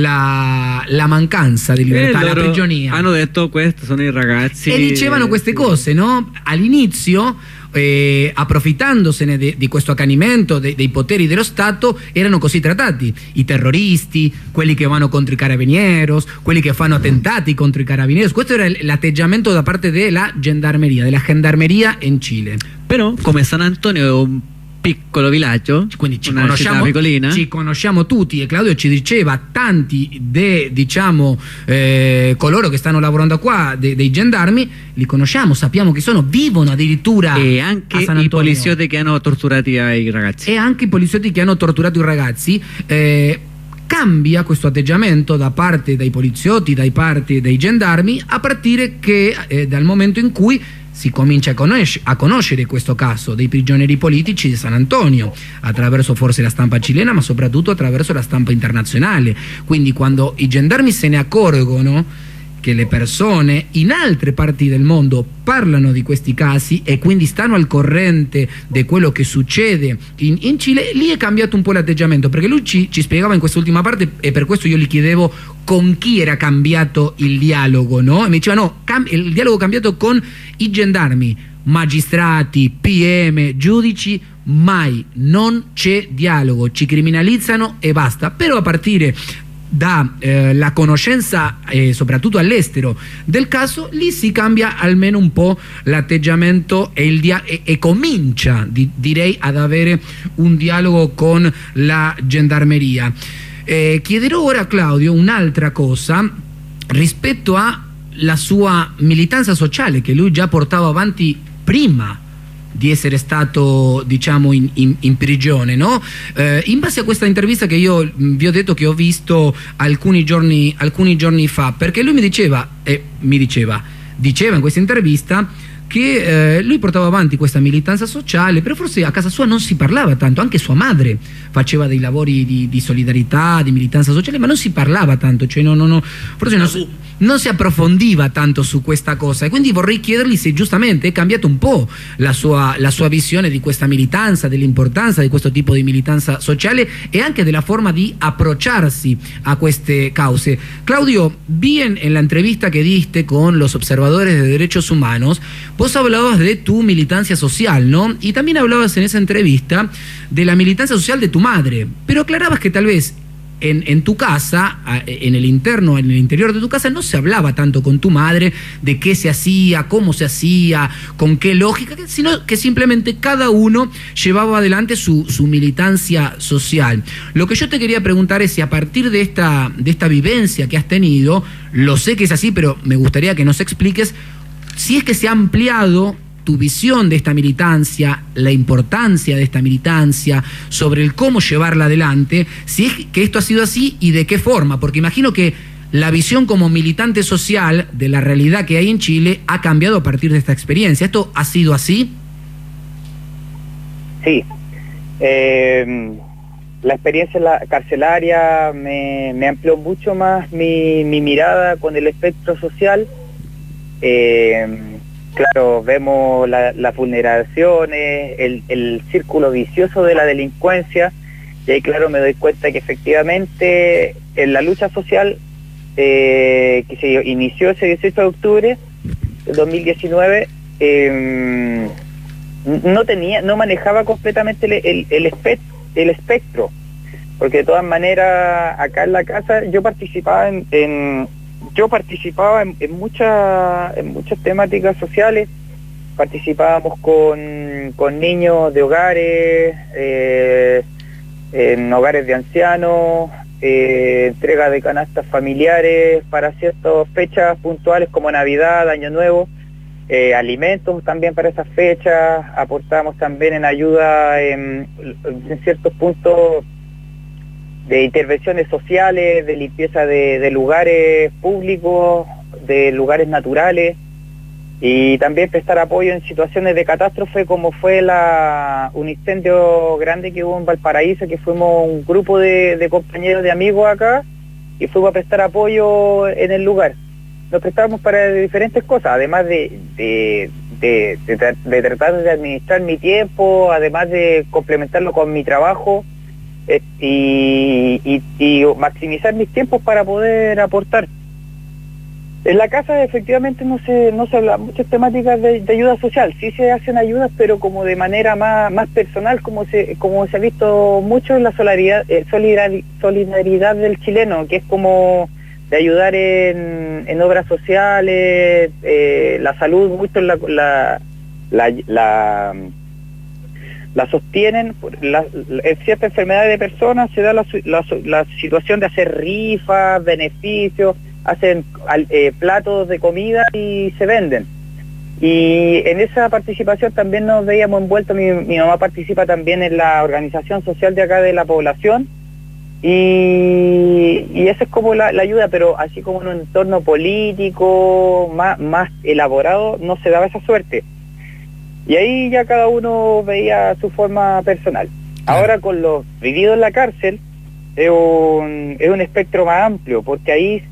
la, la mancanza di libertà, la prigionia. Hanno detto questo sono i ragazzi, e dicevano queste cose, no? All'inizio, eh, approfittandosene de, di questo accanimento de, dei poteri dello Stato, erano così trattati: i terroristi, quelli che vanno contro i carabinieros, quelli che fanno attentati contro i carabinieros. Questo era l'atteggiamento da parte della gendarmeria, della gendarmeria in Cile. Però, come San Antonio è un piccolo villaggio, quindi ci conosciamo, ci conosciamo tutti, e Claudio ci diceva tanti de, diciamo eh, coloro che stanno lavorando qua, de, dei gendarmi, li conosciamo, sappiamo chi sono, vivono addirittura e anche a San i poliziotti che hanno torturato i ragazzi, e anche i poliziotti che hanno torturato i ragazzi. eh, Cambia questo atteggiamento da parte dei poliziotti, da parte dei gendarmi, a partire che eh, dal momento in cui si comincia a, conosc a conoscere questo caso dei prigionieri politici di San Antonio, attraverso forse la stampa cilena, ma soprattutto attraverso la stampa internazionale. Quindi quando i gendarmi se ne accorgono che le persone in altre parti del mondo parlano di questi casi e quindi stanno al corrente di quello che succede in, in Cile, lì è cambiato un po' l'atteggiamento, perché lui ci, ci spiegava in quest'ultima parte, e per questo io gli chiedevo con chi era cambiato il dialogo, no? E mi diceva no, il dialogo è cambiato con i gendarmi, magistrati, P M, giudici, mai, non c'è dialogo, ci criminalizzano e basta. Però a partire da eh, la conoscenza eh, soprattutto all'estero del caso, lì si cambia almeno un po' l'atteggiamento e, il dia e, e comincia di direi ad avere un dialogo con la gendarmeria. Eh, chiederò ora a Claudio un'altra cosa rispetto alla sua militanza sociale che lui già portava avanti prima di essere stato, diciamo, in, in, in prigione, no? Eh, in base a questa intervista che io mh, vi ho detto che ho visto alcuni giorni, alcuni giorni fa, perché lui mi diceva, e mi diceva, diceva in questa intervista che eh, lui portava avanti questa militanza sociale, però forse a casa sua non si parlava tanto, anche sua madre faceva dei lavori di, di solidarietà, di militanza sociale, ma non si parlava tanto, cioè no, no, no, forse non, non si approfondiva tanto su questa cosa, e quindi vorrei chiedergli se giustamente è cambiato un po' la sua, la sua visione di questa militanza, dell'importanza di questo tipo di militanza sociale e anche della forma di approcciarsi a queste cause. Claudio, vi en, en la entrevista que diste con los observadores de derechos humanos, vos hablabas de tu militancia social, ¿no? Y también hablabas en esa entrevista de la militancia social de tu madre, pero aclarabas que tal vez en, en tu casa, en el interno, en el interior de tu casa, no se hablaba tanto con tu madre de qué se hacía, cómo se hacía, con qué lógica, sino que simplemente cada uno llevaba adelante su, su militancia social. Lo que yo te quería preguntar es si a partir de esta, de esta vivencia que has tenido, lo sé que es así, pero me gustaría que nos expliques si es que se ha ampliado tu visión de esta militancia, la importancia de esta militancia, sobre el cómo llevarla adelante, si es que esto ha sido así y de qué forma, porque imagino que la visión como militante social de la realidad que hay en Chile ha cambiado a partir de esta experiencia. ¿Esto ha sido así? Sí. Eh, la experiencia carcelaria me, me amplió mucho más mi, mi mirada con el espectro social. Eh, claro, vemos la, las vulneraciones, el, el círculo vicioso de la delincuencia, y ahí claro me doy cuenta que efectivamente en la lucha social eh, que se inició ese dieciocho de octubre de dos mil diecinueve, eh, no tenía, no manejaba completamente el, el, el, espectro, el espectro, porque de todas maneras acá en la casa yo participaba en, en Yo participaba en, en, mucha, en muchas temáticas sociales. Participábamos con, con niños de hogares, eh, en hogares de ancianos, eh, entrega de canastas familiares para ciertas fechas puntuales como Navidad, Año Nuevo, eh, alimentos también para esas fechas. Aportábamos también en ayuda en, en ciertos puntos de intervenciones sociales, de limpieza de, de lugares públicos, de lugares naturales, y también prestar apoyo en situaciones de catástrofe como fue la, un incendio grande que hubo en Valparaíso, que fuimos un grupo de, de compañeros, de amigos acá, y fuimos a prestar apoyo en el lugar. Nos prestábamos para diferentes cosas, además de, de, de, de, de tratar de administrar mi tiempo, además de complementarlo con mi trabajo, Eh, y, y, y maximizar mis tiempos para poder aportar. En la casa efectivamente no se no se habla muchas temáticas de, de ayuda social, sí se hacen ayudas, pero como de manera más, más personal, como se como se ha visto mucho en la solidaridad, eh, solidaridad, solidaridad del chileno, que es como de ayudar en, en obras sociales, eh, la salud, mucho la la, la, la la sostienen, la, en ciertas enfermedades de personas se da la, la, la situación de hacer rifas, beneficios, hacen eh, platos de comida y se venden. Y en esa participación también nos veíamos envueltos, mi, mi mamá participa también en la organización social de acá de la población, y, y esa es como la, la ayuda, pero así como en un entorno político más, más elaborado no se daba esa suerte. Y ahí ya cada uno veía su forma personal. Ahora con lo vivido en la cárcel es un, es un espectro más amplio, porque ahí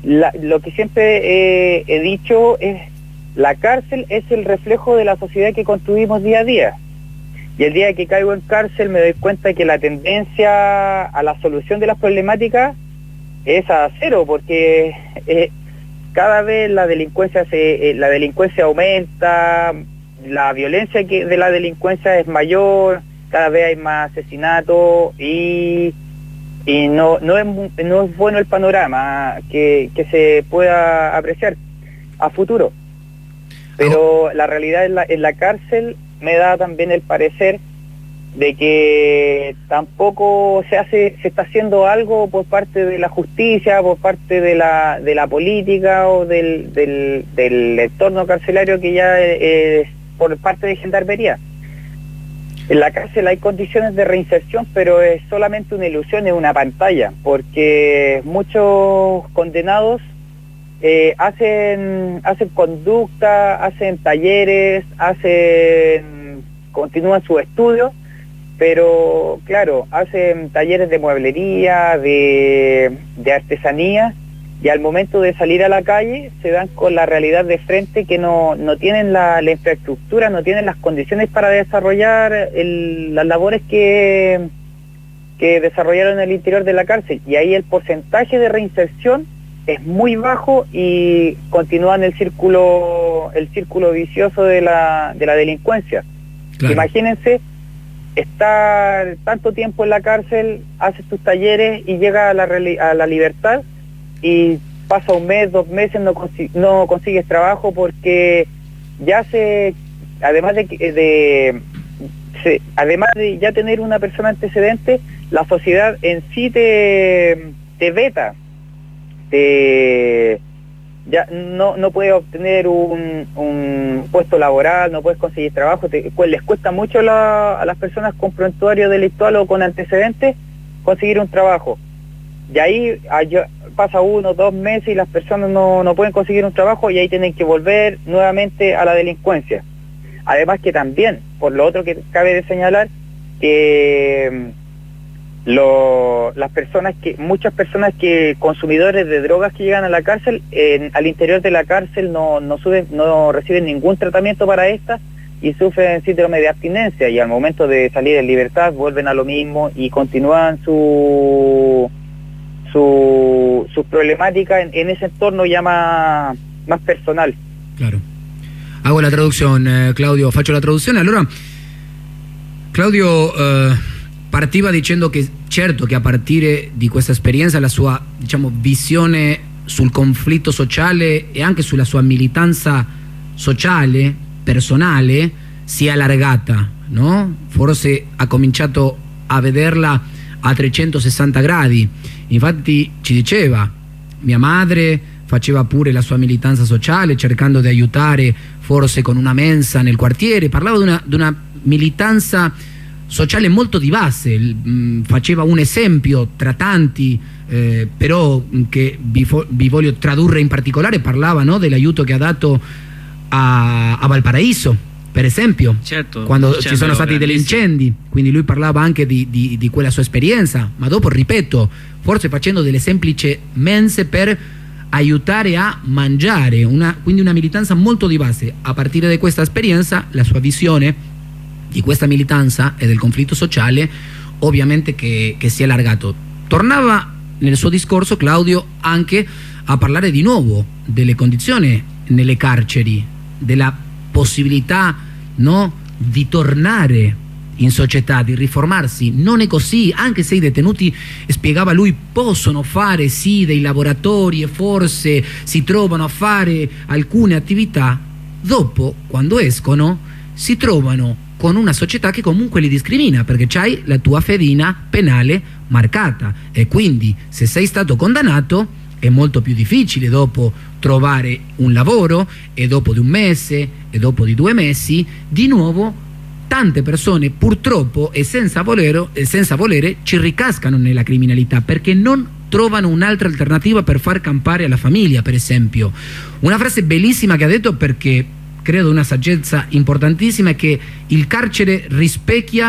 la, lo que siempre eh, he dicho es, la cárcel es el reflejo de la sociedad que construimos día a día. Y el día que caigo en cárcel me doy cuenta que la tendencia a la solución de las problemáticas es a cero, porque eh, cada vez la delincuencia se, eh, la delincuencia aumenta, la violencia que de la delincuencia es mayor, cada vez hay más asesinatos y, y no, no, es, no es bueno el panorama que, que se pueda apreciar a futuro. Pero oh. la realidad en la, en la cárcel me da también el parecer de que tampoco se hace, se está haciendo algo por parte de la justicia, por parte de la, de la política o del, del, del entorno carcelario, que ya es por parte de Gendarmería. En la cárcel hay condiciones de reinserción, pero es solamente una ilusión, es una pantalla, porque muchos condenados Eh, hacen hacen conducta, hacen talleres, hacen continúan sus estudios, pero claro, hacen talleres de mueblería, de, de artesanía, y al momento de salir a la calle se dan con la realidad de frente, que no, no tienen la, la infraestructura, no tienen las condiciones para desarrollar el, las labores que, que desarrollaron en el interior de la cárcel, y ahí el porcentaje de reinserción es muy bajo y continúan el círculo el círculo vicioso de la, de la delincuencia. Claro. Imagínense estar tanto tiempo en la cárcel, haces tus talleres y llega a la, a la libertad, y pasa un mes, dos meses, no, consi no consigues trabajo, porque ya se, además de, de se, además de ya tener una persona antecedente, la sociedad en sí te, te veta. Te, ya no, no puedes obtener un, un puesto laboral, no puedes conseguir trabajo, te, pues les cuesta mucho la, a las personas con prontuario delictual o con antecedentes conseguir un trabajo. Y ahí hay, pasa uno, dos meses y las personas no, no pueden conseguir un trabajo, y ahí tienen que volver nuevamente a la delincuencia. Además que también, por lo otro que cabe de señalar, que Lo, las personas que, muchas personas que, consumidores de drogas que llegan a la cárcel, en, al interior de la cárcel no, no, suben, no reciben ningún tratamiento para estas y sufren síndrome de abstinencia, y al momento de salir en libertad vuelven a lo mismo y continúan su, su, su problemática en, en ese entorno ya más, más personal. Claro. Hago la traducción, eh, Claudio, faccio la traduzione. Allora, Claudio... Eh... partiva dicendo che certo che a partire di questa esperienza la sua, diciamo, visione sul conflitto sociale e anche sulla sua militanza sociale, personale, si è allargata, no? Forse ha cominciato a vederla a trecentosessanta gradi. Infatti ci diceva, mia madre faceva pure la sua militanza sociale cercando di aiutare, forse con una mensa nel quartiere, parlava di una, di una militanza sociale molto di base, mh, faceva un esempio tra tanti, eh, però che vi, vi voglio tradurre in particolare, parlava, no, dell'aiuto che ha dato a, a Valparaíso, per esempio, certo, quando certo, ci sono stati degli incendi, quindi lui parlava anche di, di, di quella sua esperienza, ma dopo, ripeto, forse facendo delle semplici mense per aiutare a mangiare, una, quindi una militanza molto di base. A partire da questa esperienza, la sua visione di questa militanza e del conflitto sociale ovviamente che, che si è allargato. Tornava nel suo discorso, Claudio, anche a parlare di nuovo delle condizioni nelle carceri, della possibilità, no, di tornare in società, di riformarsi. Non è così, anche se i detenuti, spiegava lui, possono fare sì dei laboratori e forse si trovano a fare alcune attività, dopo, quando escono, si trovano con una società che comunque li discrimina, perché c'hai la tua fedina penale marcata, e quindi se sei stato condannato è molto più difficile dopo trovare un lavoro, e dopo di un mese e dopo di due mesi di nuovo tante persone purtroppo e senza volere, e senza volere ci ricascano nella criminalità, perché non trovano un'altra alternativa per far campare alla famiglia, per esempio. Una frase bellissima che ha detto, perché credo una saggezza importantissima, è che il carcere rispecchia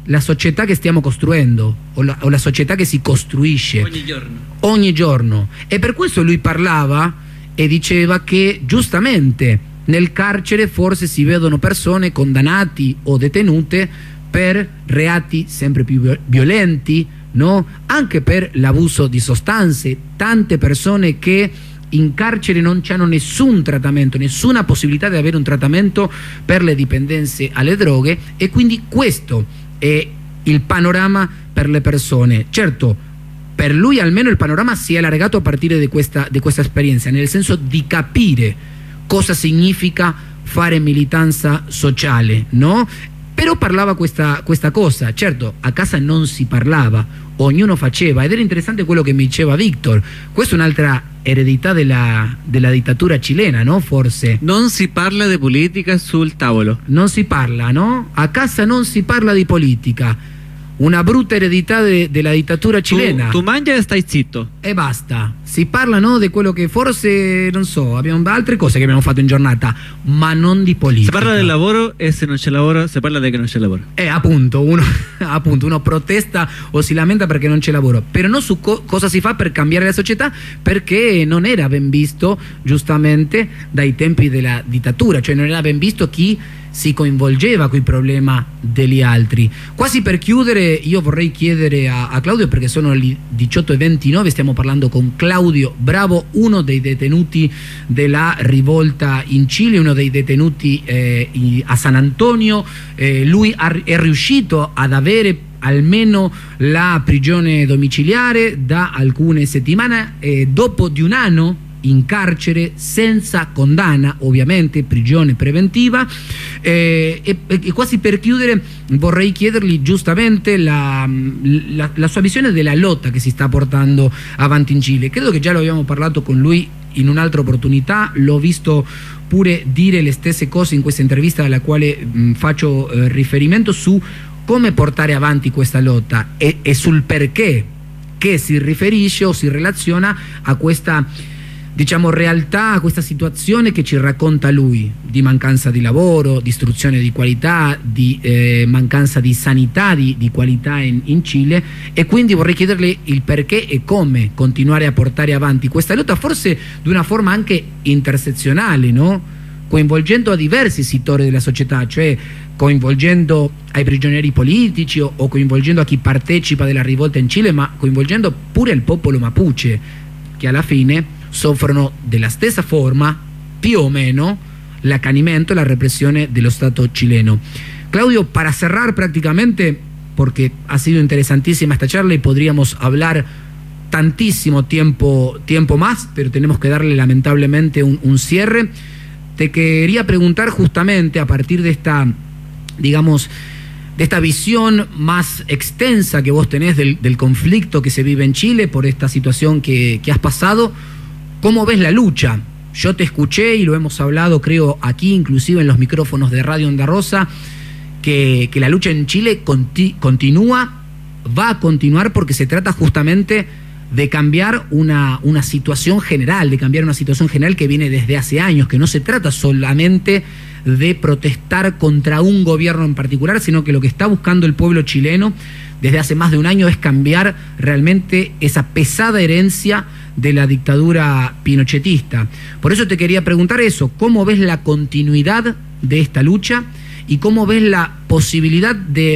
la società che stiamo costruendo o la, o la società che si costruisce ogni giorno. ogni giorno. E per questo lui parlava e diceva che giustamente nel carcere forse si vedono persone condannati o detenute per reati sempre più violenti, no? Anche per l'abuso di sostanze, tante persone che in carcere non hanno nessun trattamento, nessuna possibilità di avere un trattamento per le dipendenze alle droghe, e quindi questo è il panorama per le persone. Certo, per lui almeno il panorama si è allargato a partire di questa, di questa esperienza, nel senso di capire cosa significa fare militanza sociale, no? Però parlava questa, questa cosa, certo, a casa non si parlava, ognuno faceva, ed era interessante quello che mi diceva Victor, questa è un'altra eredità della, della dittatura cilena, no? Forse. Non si parla di politica sul tavolo. Non si parla, no? A casa non si parla di politica. Una brutta eredità de, della dittatura cilena. Tu, tu mangia e stai zitto. E basta. Si parla, no, di quello che forse, non so, abbiamo altre cose che abbiamo fatto in giornata, ma non di politica. Si parla del lavoro e se non c'è lavoro si parla di che non c'è lavoro. Eh, appunto, uno, appunto, uno protesta o si lamenta perché non c'è lavoro, però non su co cosa si fa per cambiare la società, perché non era ben visto, giustamente, dai tempi della dittatura, cioè non era ben visto chi si coinvolgeva con i problemi degli altri. Quasi per chiudere, io vorrei chiedere a, a Claudio, perché sono le diciotto e ventinove, stiamo parlando con Claudio Bravo, uno dei detenuti della rivolta in Cile, uno dei detenuti eh, a San Antonio. Eh, lui ha, è riuscito ad avere almeno la prigione domiciliare da alcune settimane, eh, dopo di un anno in carcere senza condanna, ovviamente prigione preventiva. Eh, e, e quasi per chiudere vorrei chiedergli giustamente la, la, la sua visione della lotta che si sta portando avanti in Cile. Credo che già lo abbiamo parlato con lui in un'altra opportunità, l'ho visto pure dire le stesse cose in questa intervista alla quale mh, faccio eh, riferimento, su come portare avanti questa lotta e, e sul perché che si riferisce o si relaziona a questa, diciamo, realtà, a questa situazione che ci racconta lui, di mancanza di lavoro, di istruzione di qualità, di eh, mancanza di sanità di, di qualità in, in Cile. E quindi vorrei chiederle il perché e come continuare a portare avanti questa lotta, forse di una forma anche intersezionale, no? Coinvolgendo a diversi settori della società, cioè coinvolgendo ai prigionieri politici o, o coinvolgendo a chi partecipa della rivolta in Cile, ma coinvolgendo pure il popolo mapuche, che alla fine soffrono della stessa forma, più o meno, l'accanimento e la represione dello Stato chileno. Claudio, para cerrar prácticamente, porque ha sido interesantísima esta charla y podríamos hablar tantísimo tiempo, tiempo más, pero tenemos que darle lamentablemente un, un cierre, te quería preguntar justamente a partir de esta, digamos, de esta visión más extensa que vos tenés del, del conflicto que se vive en Chile por esta situación que, que has pasado, ¿cómo ves la lucha? Yo te escuché y lo hemos hablado, creo, aquí, inclusive en los micrófonos de Radio Onda Rosa, que, que la lucha en Chile conti, continúa, va a continuar, porque se trata justamente de cambiar una, una situación general, de cambiar una situación general que viene desde hace años, que no se trata solamente de protestar contra un gobierno en particular, sino que lo que está buscando el pueblo chileno desde hace más de un año es cambiar realmente esa pesada herencia de la dictadura pinochetista. Por eso te quería preguntar eso, ¿cómo ves la continuidad de esta lucha y cómo ves la posibilidad de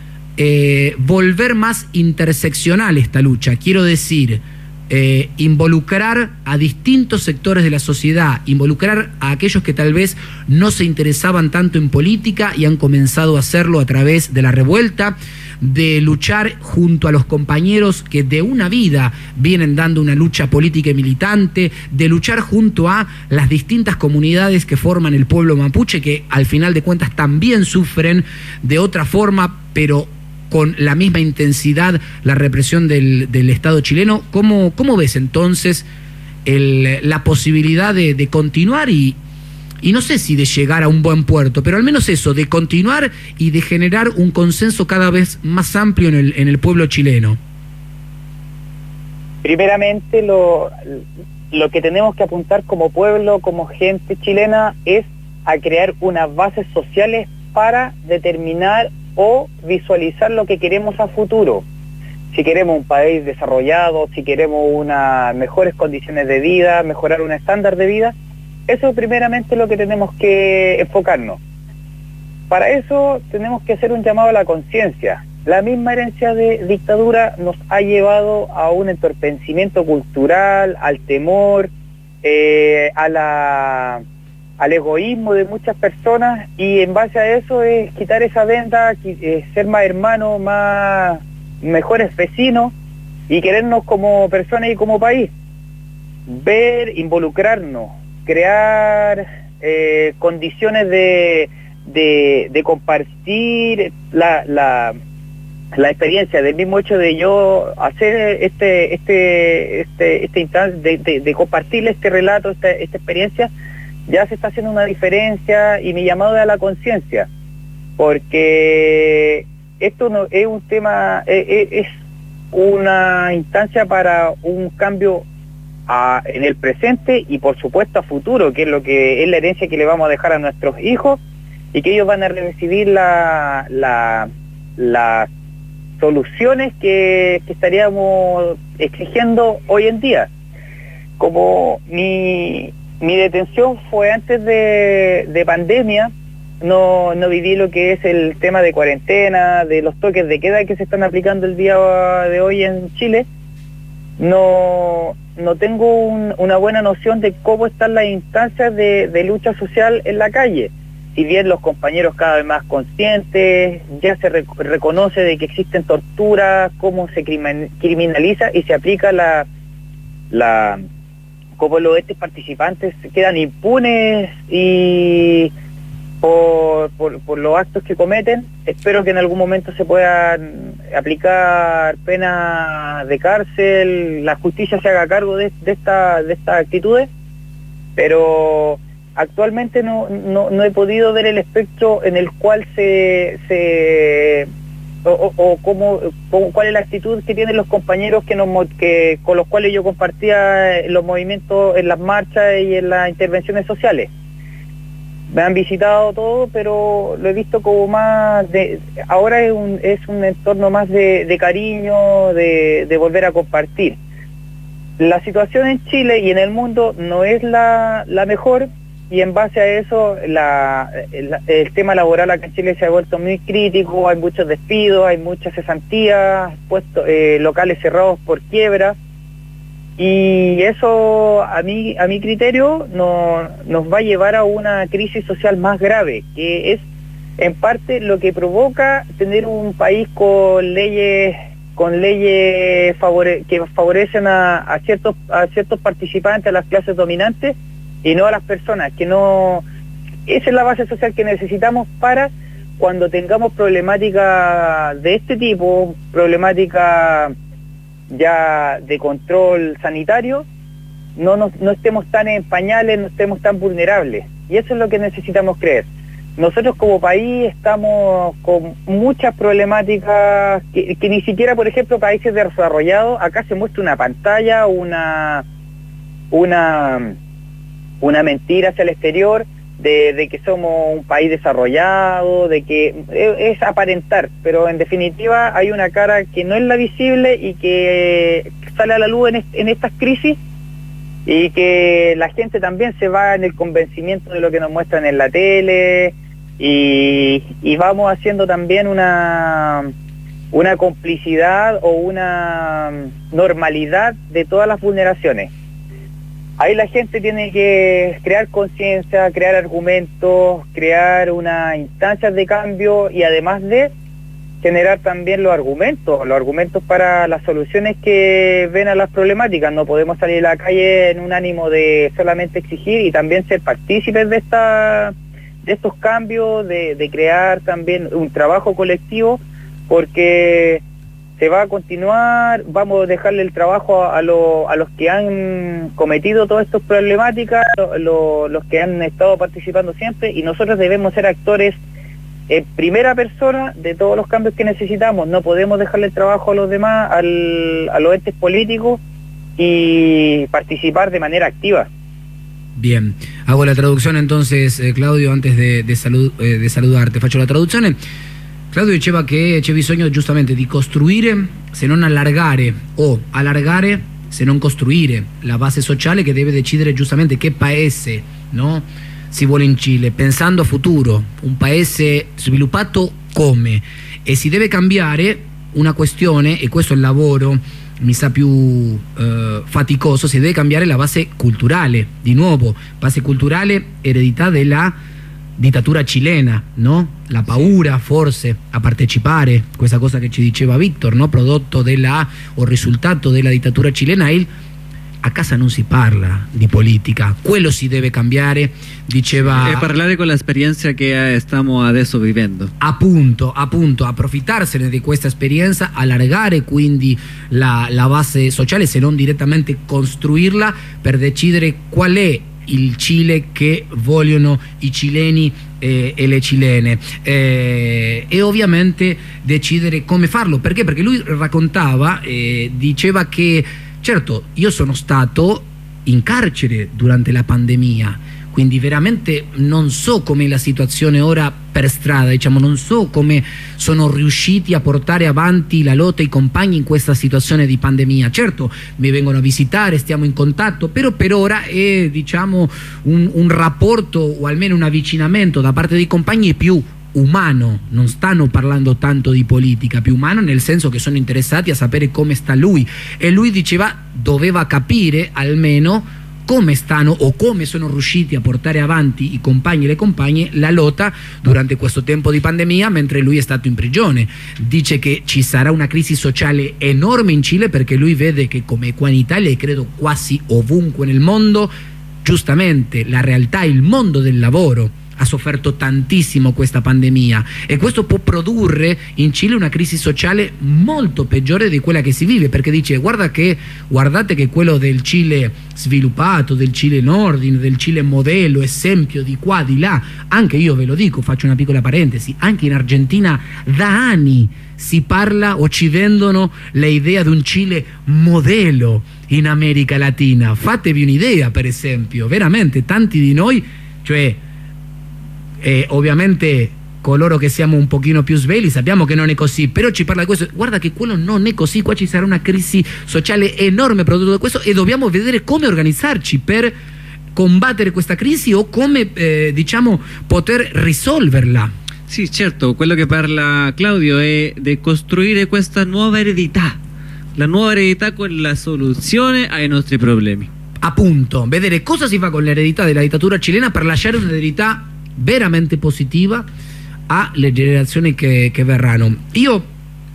eh, volver más interseccional esta lucha? Quiero decir, eh, involucrar a distintos sectores de la sociedad, involucrar a aquellos que tal vez no se interesaban tanto en política y han comenzado a hacerlo a través de la revuelta, de luchar junto a los compañeros que de una vida vienen dando una lucha política y militante, de luchar junto a las distintas comunidades que forman el pueblo mapuche, que al final de cuentas también sufren de otra forma, pero con la misma intensidad, la represión del, del Estado chileno. ¿Cómo, cómo ves entonces el, la posibilidad de, de continuar y, y no sé si de llegar a un buen puerto, pero al menos eso, de continuar y de generar un consenso cada vez más amplio en el, en el pueblo chileno? Primeramente, lo, lo que tenemos que apuntar como pueblo, como gente chilena, es a crear unas bases sociales para determinar o visualizar lo que queremos a futuro. Si queremos un país desarrollado, si queremos unas mejores condiciones de vida, mejorar un estándar de vida, eso primeramente es lo que tenemos que enfocarnos. Para eso tenemos que hacer un llamado a la conciencia. La misma herencia de dictadura nos ha llevado a un entorpecimiento cultural, al temor, eh, a la, al egoísmo de muchas personas, y en base a eso es quitar esa venda, eh, ser más hermanos, más mejores vecinos y querernos como personas y como país. Ver, involucrarnos, crear eh, condiciones de, de, de compartir la, la, la experiencia, del mismo hecho de yo hacer este este este, este instancia, de, de, de compartir este relato, esta, esta experiencia, ya se está haciendo una diferencia, y mi llamado es a la conciencia, porque esto no es un tema, es, es una instancia para un cambio a, en el presente y por supuesto a futuro, que es lo que es la herencia que le vamos a dejar a nuestros hijos, y que ellos van a recibir la, la, las soluciones que, que estaríamos exigiendo hoy en día. Como mi, mi detención fue antes de, de pandemia, no, no viví lo que es el tema de cuarentena, de los toques de queda que se están aplicando el día de hoy en Chile. No, no tengo un, una buena noción de cómo están las instancias de, de lucha social en la calle. Si bien los compañeros cada vez más conscientes, ya se rec reconoce de que existen torturas, cómo se criminaliza y se aplica la, la cómo los estos participantes quedan impunes y por, por, por los actos que cometen. Espero que en algún momento se puedan aplicar penas de cárcel, la justicia se haga cargo de, de, esta, de estas actitudes, pero actualmente no, no, no he podido ver el espectro en el cual se, se o, o, o cómo, cómo, cuál es la actitud que tienen los compañeros que nos, que, con los cuales yo compartía los movimientos en las marchas y en las intervenciones sociales. Me han visitado todo, pero lo he visto como más de, ahora es un, es un entorno más de, de cariño, de, de volver a compartir. La situación en Chile y en el mundo no es la, la mejor, y en base a eso la, el, el tema laboral acá en Chile se ha vuelto muy crítico, hay muchos despidos, hay muchas cesantías, puestos, eh, locales cerrados por quiebra, y eso a mí, a mi criterio no, nos va a llevar a una crisis social más grave, que es en parte lo que provoca tener un país con leyes con leyes favore que favorecen a, a ciertos a ciertos participantes, a las clases dominantes, y no a las personas, que no... Esa es la base social que necesitamos para cuando tengamos problemática de este tipo, problemática ya de control sanitario, no, nos, no estemos tan en pañales, no estemos tan vulnerables. Y eso es lo que necesitamos creer. Nosotros como país estamos con muchas problemáticas que, que ni siquiera, por ejemplo, países desarrollados, acá se muestra una pantalla, una... una una mentira hacia el exterior de, de que somos un país desarrollado, de que es, es aparentar, pero en definitiva hay una cara que no es la visible y que sale a la luz en, est en estas crisis, y que la gente también se va en el convencimiento de lo que nos muestran en la tele, y, y vamos haciendo también una, una complicidad o una normalidad de todas las vulneraciones. Ahí la gente tiene que crear conciencia, crear argumentos, crear unas instancias de cambio, y además de generar también los argumentos, los argumentos para las soluciones que ven a las problemáticas. No podemos salir a la calle en un ánimo de solamente exigir, y también ser partícipes de, esta, de estos cambios, de, de crear también un trabajo colectivo, porque se va a continuar, vamos a dejarle el trabajo a, a, lo, a los que han cometido todas estas problemáticas, lo, lo, los que han estado participando siempre, y nosotros debemos ser actores en primera persona de todos los cambios que necesitamos. No podemos dejarle el trabajo a los demás, al, a los entes políticos, y participar de manera activa. Bien, hago la traducción entonces, eh, Claudio, antes de, de, salud, eh, de saludarte. Facho la traduzione. Claudio diceva che c'è bisogno giustamente di costruire se non allargare o allargare se non costruire la base sociale che deve decidere giustamente che paese, no, si vuole in Cile, pensando a futuro, un paese sviluppato come, e si deve cambiare una questione, e questo è il lavoro mi sa più eh, faticoso, si deve cambiare la base culturale, di nuovo, base culturale, eredità della dittatura cilena, no? La paura forse a partecipare, questa cosa che ci diceva Victor, no? Prodotto della, o risultato della dittatura cilena, il, a casa non si parla di politica, quello si deve cambiare, diceva... E parlare con l'esperienza che stiamo adesso vivendo. Appunto, appunto, approfittarsene di questa esperienza, allargare quindi la, la base sociale, se non direttamente costruirla, per decidere qual è il Cile che vogliono i cileni eh, e le cilene, eh, e ovviamente decidere come farlo. Perché? Perché lui raccontava, eh, diceva che certo, io sono stato in carcere durante la pandemia, quindi veramente non so com'è la situazione ora per strada, diciamo, non so come sono riusciti a portare avanti la lotta i compagni in questa situazione di pandemia. Certo, mi vengono a visitare, stiamo in contatto, però per ora è, diciamo, un, un rapporto o almeno un avvicinamento da parte dei compagni più umano, non stanno parlando tanto di politica, più umano nel senso che sono interessati a sapere come sta lui, e lui diceva doveva capire almeno come stanno o come sono riusciti a portare avanti i compagni e le compagne la lotta durante questo tempo di pandemia mentre lui è stato in prigione. Dice che ci sarà una crisi sociale enorme in Cile, perché lui vede che, come qua in Italia e credo quasi ovunque nel mondo, giustamente la realtà, il mondo del lavoro ha sofferto tantissimo questa pandemia, e questo può produrre in Cile una crisi sociale molto peggiore di quella che si vive, perché dice guarda che, guardate che quello del Cile sviluppato, del Cile in ordine, del Cile modello, esempio di qua, di là, anche io ve lo dico, faccio una piccola parentesi, anche in Argentina da anni si parla o ci vendono l'idea di un Cile modello in America Latina. Fatevi un'idea, per esempio, veramente tanti di noi, cioè Eh, ovviamente coloro che siamo un pochino più svegli sappiamo che non è così, però ci parla di questo, guarda che quello non è così, qua ci sarà una crisi sociale enorme prodotto da questo, e dobbiamo vedere come organizzarci per combattere questa crisi o come eh, diciamo poter risolverla. Sì, certo, quello che parla Claudio è di costruire questa nuova eredità, la nuova eredità con la soluzione ai nostri problemi. Appunto, vedere cosa si fa con l'eredità della dittatura cilena per lasciare un'eredità veramente positiva alle generazioni che, che verranno. Io,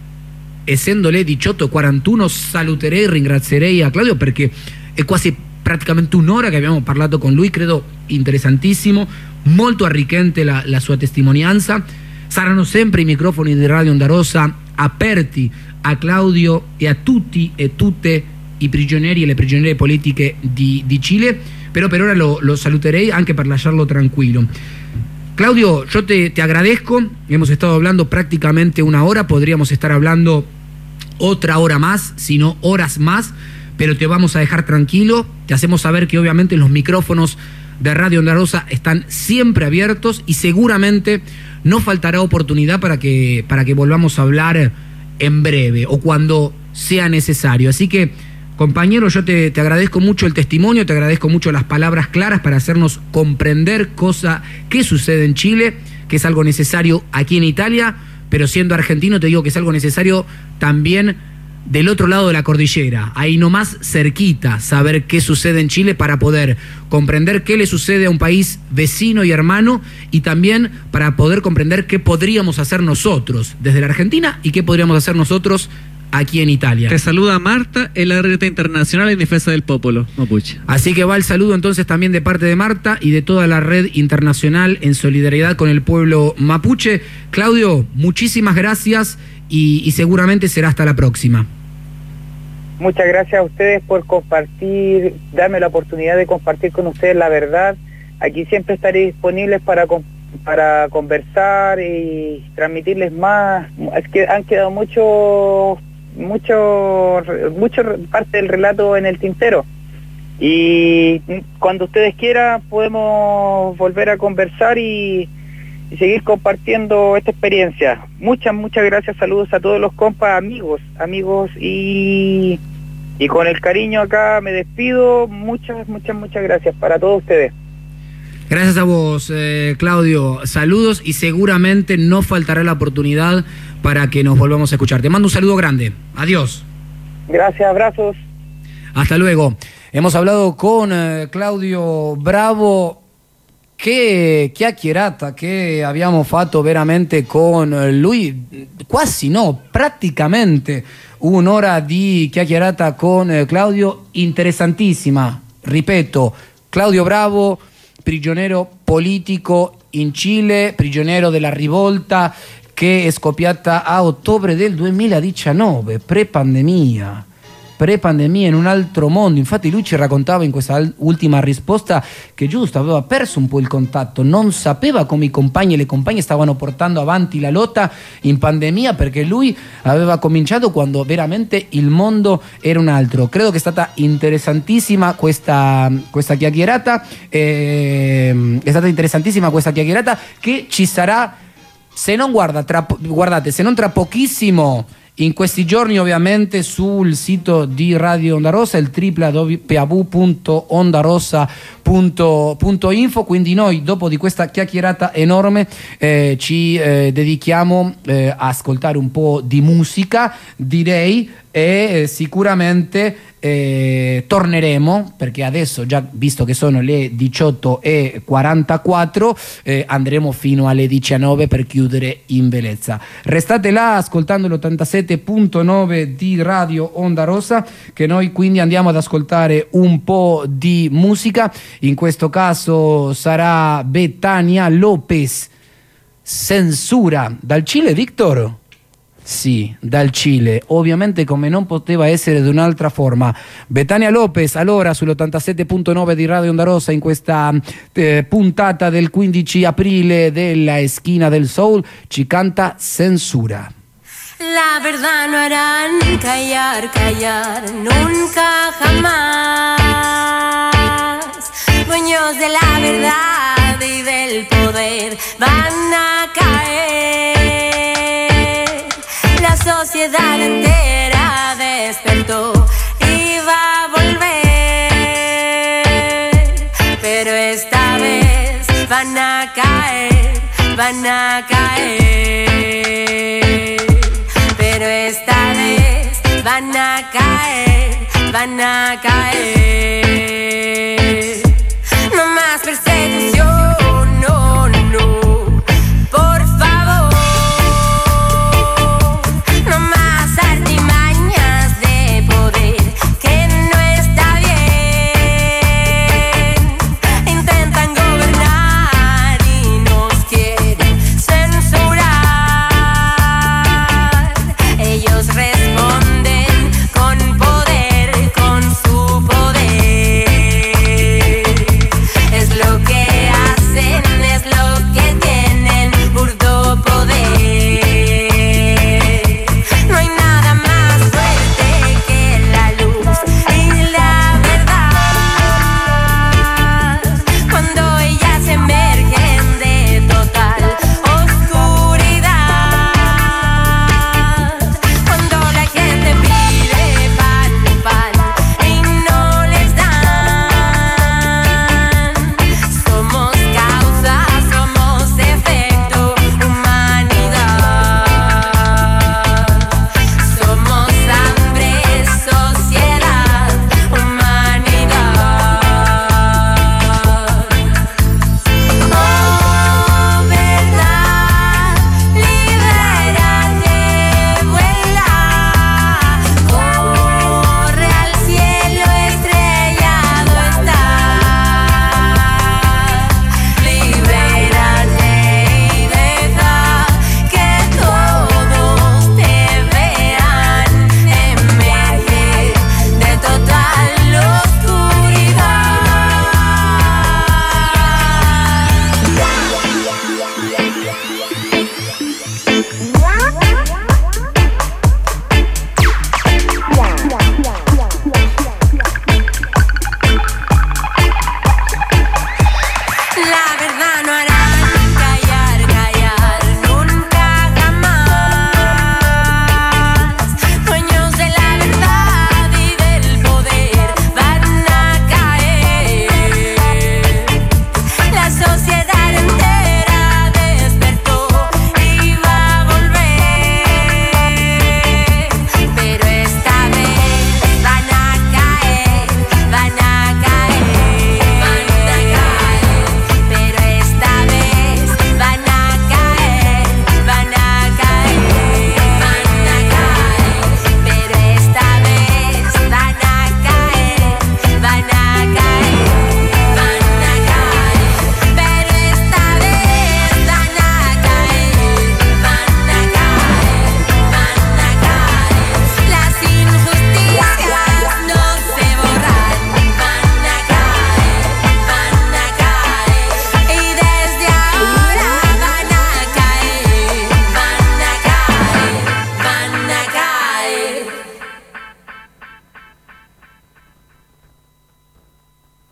essendo le diciotto e quarantuno, saluterei e ringrazierei a Claudio, perché è quasi praticamente un'ora che abbiamo parlato con lui, credo interessantissimo, molto arricchente la, la sua testimonianza. Saranno sempre i microfoni di Radio Onda Rossa aperti a Claudio e a tutti e tutte i prigionieri e le prigioniere politiche di, di Cile, però per ora lo, lo saluterei anche per lasciarlo tranquilo. Claudio, yo te, te agradezco, hemos estado hablando prácticamente una hora, podríamos estar hablando otra hora más, sino horas más, pero te vamos a dejar tranquilo, te hacemos saber que obviamente los micrófonos de Radio Onda Rosa están siempre abiertos y seguramente no faltará oportunidad para que, para que volvamos a hablar en breve o cuando sea necesario. Así que, compañero, yo te, te agradezco mucho el testimonio, te agradezco mucho las palabras claras para hacernos comprender cosa que sucede en Chile, que es algo necesario aquí en Italia, pero siendo argentino te digo que es algo necesario también del otro lado de la cordillera, ahí nomás cerquita, saber qué sucede en Chile para poder comprender qué le sucede a un país vecino y hermano, y también para poder comprender qué podríamos hacer nosotros desde la Argentina y qué podríamos hacer nosotros aquí en Italia. Te saluda Marta, en la Red Internacional en Defensa del Popolo Mapuche. Así que va el saludo entonces también de parte de Marta y de toda la Red Internacional en solidaridad con el pueblo mapuche. Claudio, muchísimas gracias y, y seguramente será hasta la próxima. Muchas gracias a ustedes por compartir, darme la oportunidad de compartir con ustedes la verdad. Aquí siempre estaré disponibles para para conversar y transmitirles más. Es que han quedado muchos mucho, mucho parte del relato en el tintero, y cuando ustedes quieran podemos volver a conversar y, y seguir compartiendo esta experiencia. Muchas, muchas gracias, saludos a todos los compas, amigos, amigos y, y con el cariño acá me despido. Muchas, muchas, muchas gracias para todos ustedes. Gracias a vos, eh, Claudio. Saludos y seguramente no faltará la oportunidad para que nos volvamos a escuchar. Te mando un saludo grande. Adiós. Gracias, abrazos. Hasta luego. Hemos hablado con eh, Claudio Bravo. Che chiacchierata che abbiamo fatto veramente con lui, quasi no, praticamente un'ora di chiacchierata con Claudio, interessantissima, ripeto, Claudio Bravo, prigioniero politico in Cile, prigioniero della rivolta che è scoppiata a ottobre del duemiladiciannove, pre-pandemia. pre-pandemia in un altro mondo. Infatti lui ci raccontava in questa ultima risposta che giusto aveva perso un po' il contatto, non sapeva come i compagni e le compagne stavano portando avanti la lotta in pandemia, perché lui aveva cominciato quando veramente il mondo era un altro. Credo che è stata interessantissima questa, questa chiacchierata, eh, è stata interessantissima questa chiacchierata che ci sarà, se non guarda, tra, guardate, se non tra pochissimo, in questi giorni ovviamente sul sito di Radio Onda Rossa, il w w w punto ondarossa punto info. Quindi noi dopo di questa chiacchierata enorme eh, ci eh, dedichiamo eh, a ascoltare un po' di musica, direi, e eh, sicuramente eh, torneremo, perché adesso, già visto che sono le diciotto e quarantaquattro, eh, andremo fino alle diciannove per chiudere in bellezza. Restate là ascoltando l'ottantasette punto nove di Radio Onda Rossa, che noi quindi andiamo ad ascoltare un po' di musica. In questo caso sarà Betania Lopez, Censura, dal Cile, Victor? Sì, dal Cile, ovviamente come non poteva essere di un'altra forma. Betania Lopez, allora sull'ottantasette punto nove di Radio Onda Rossa, in questa eh, puntata del quindici aprile della Esquina del Soul, ci canta Censura. La verdad no harán callar, callar, nunca jamás. Dueños de la verdad y del poder van a caer. La sociedad entera despertó y va a volver. Pero esta vez van a caer, van a caer. Pero esta vez van a caer, van a caer.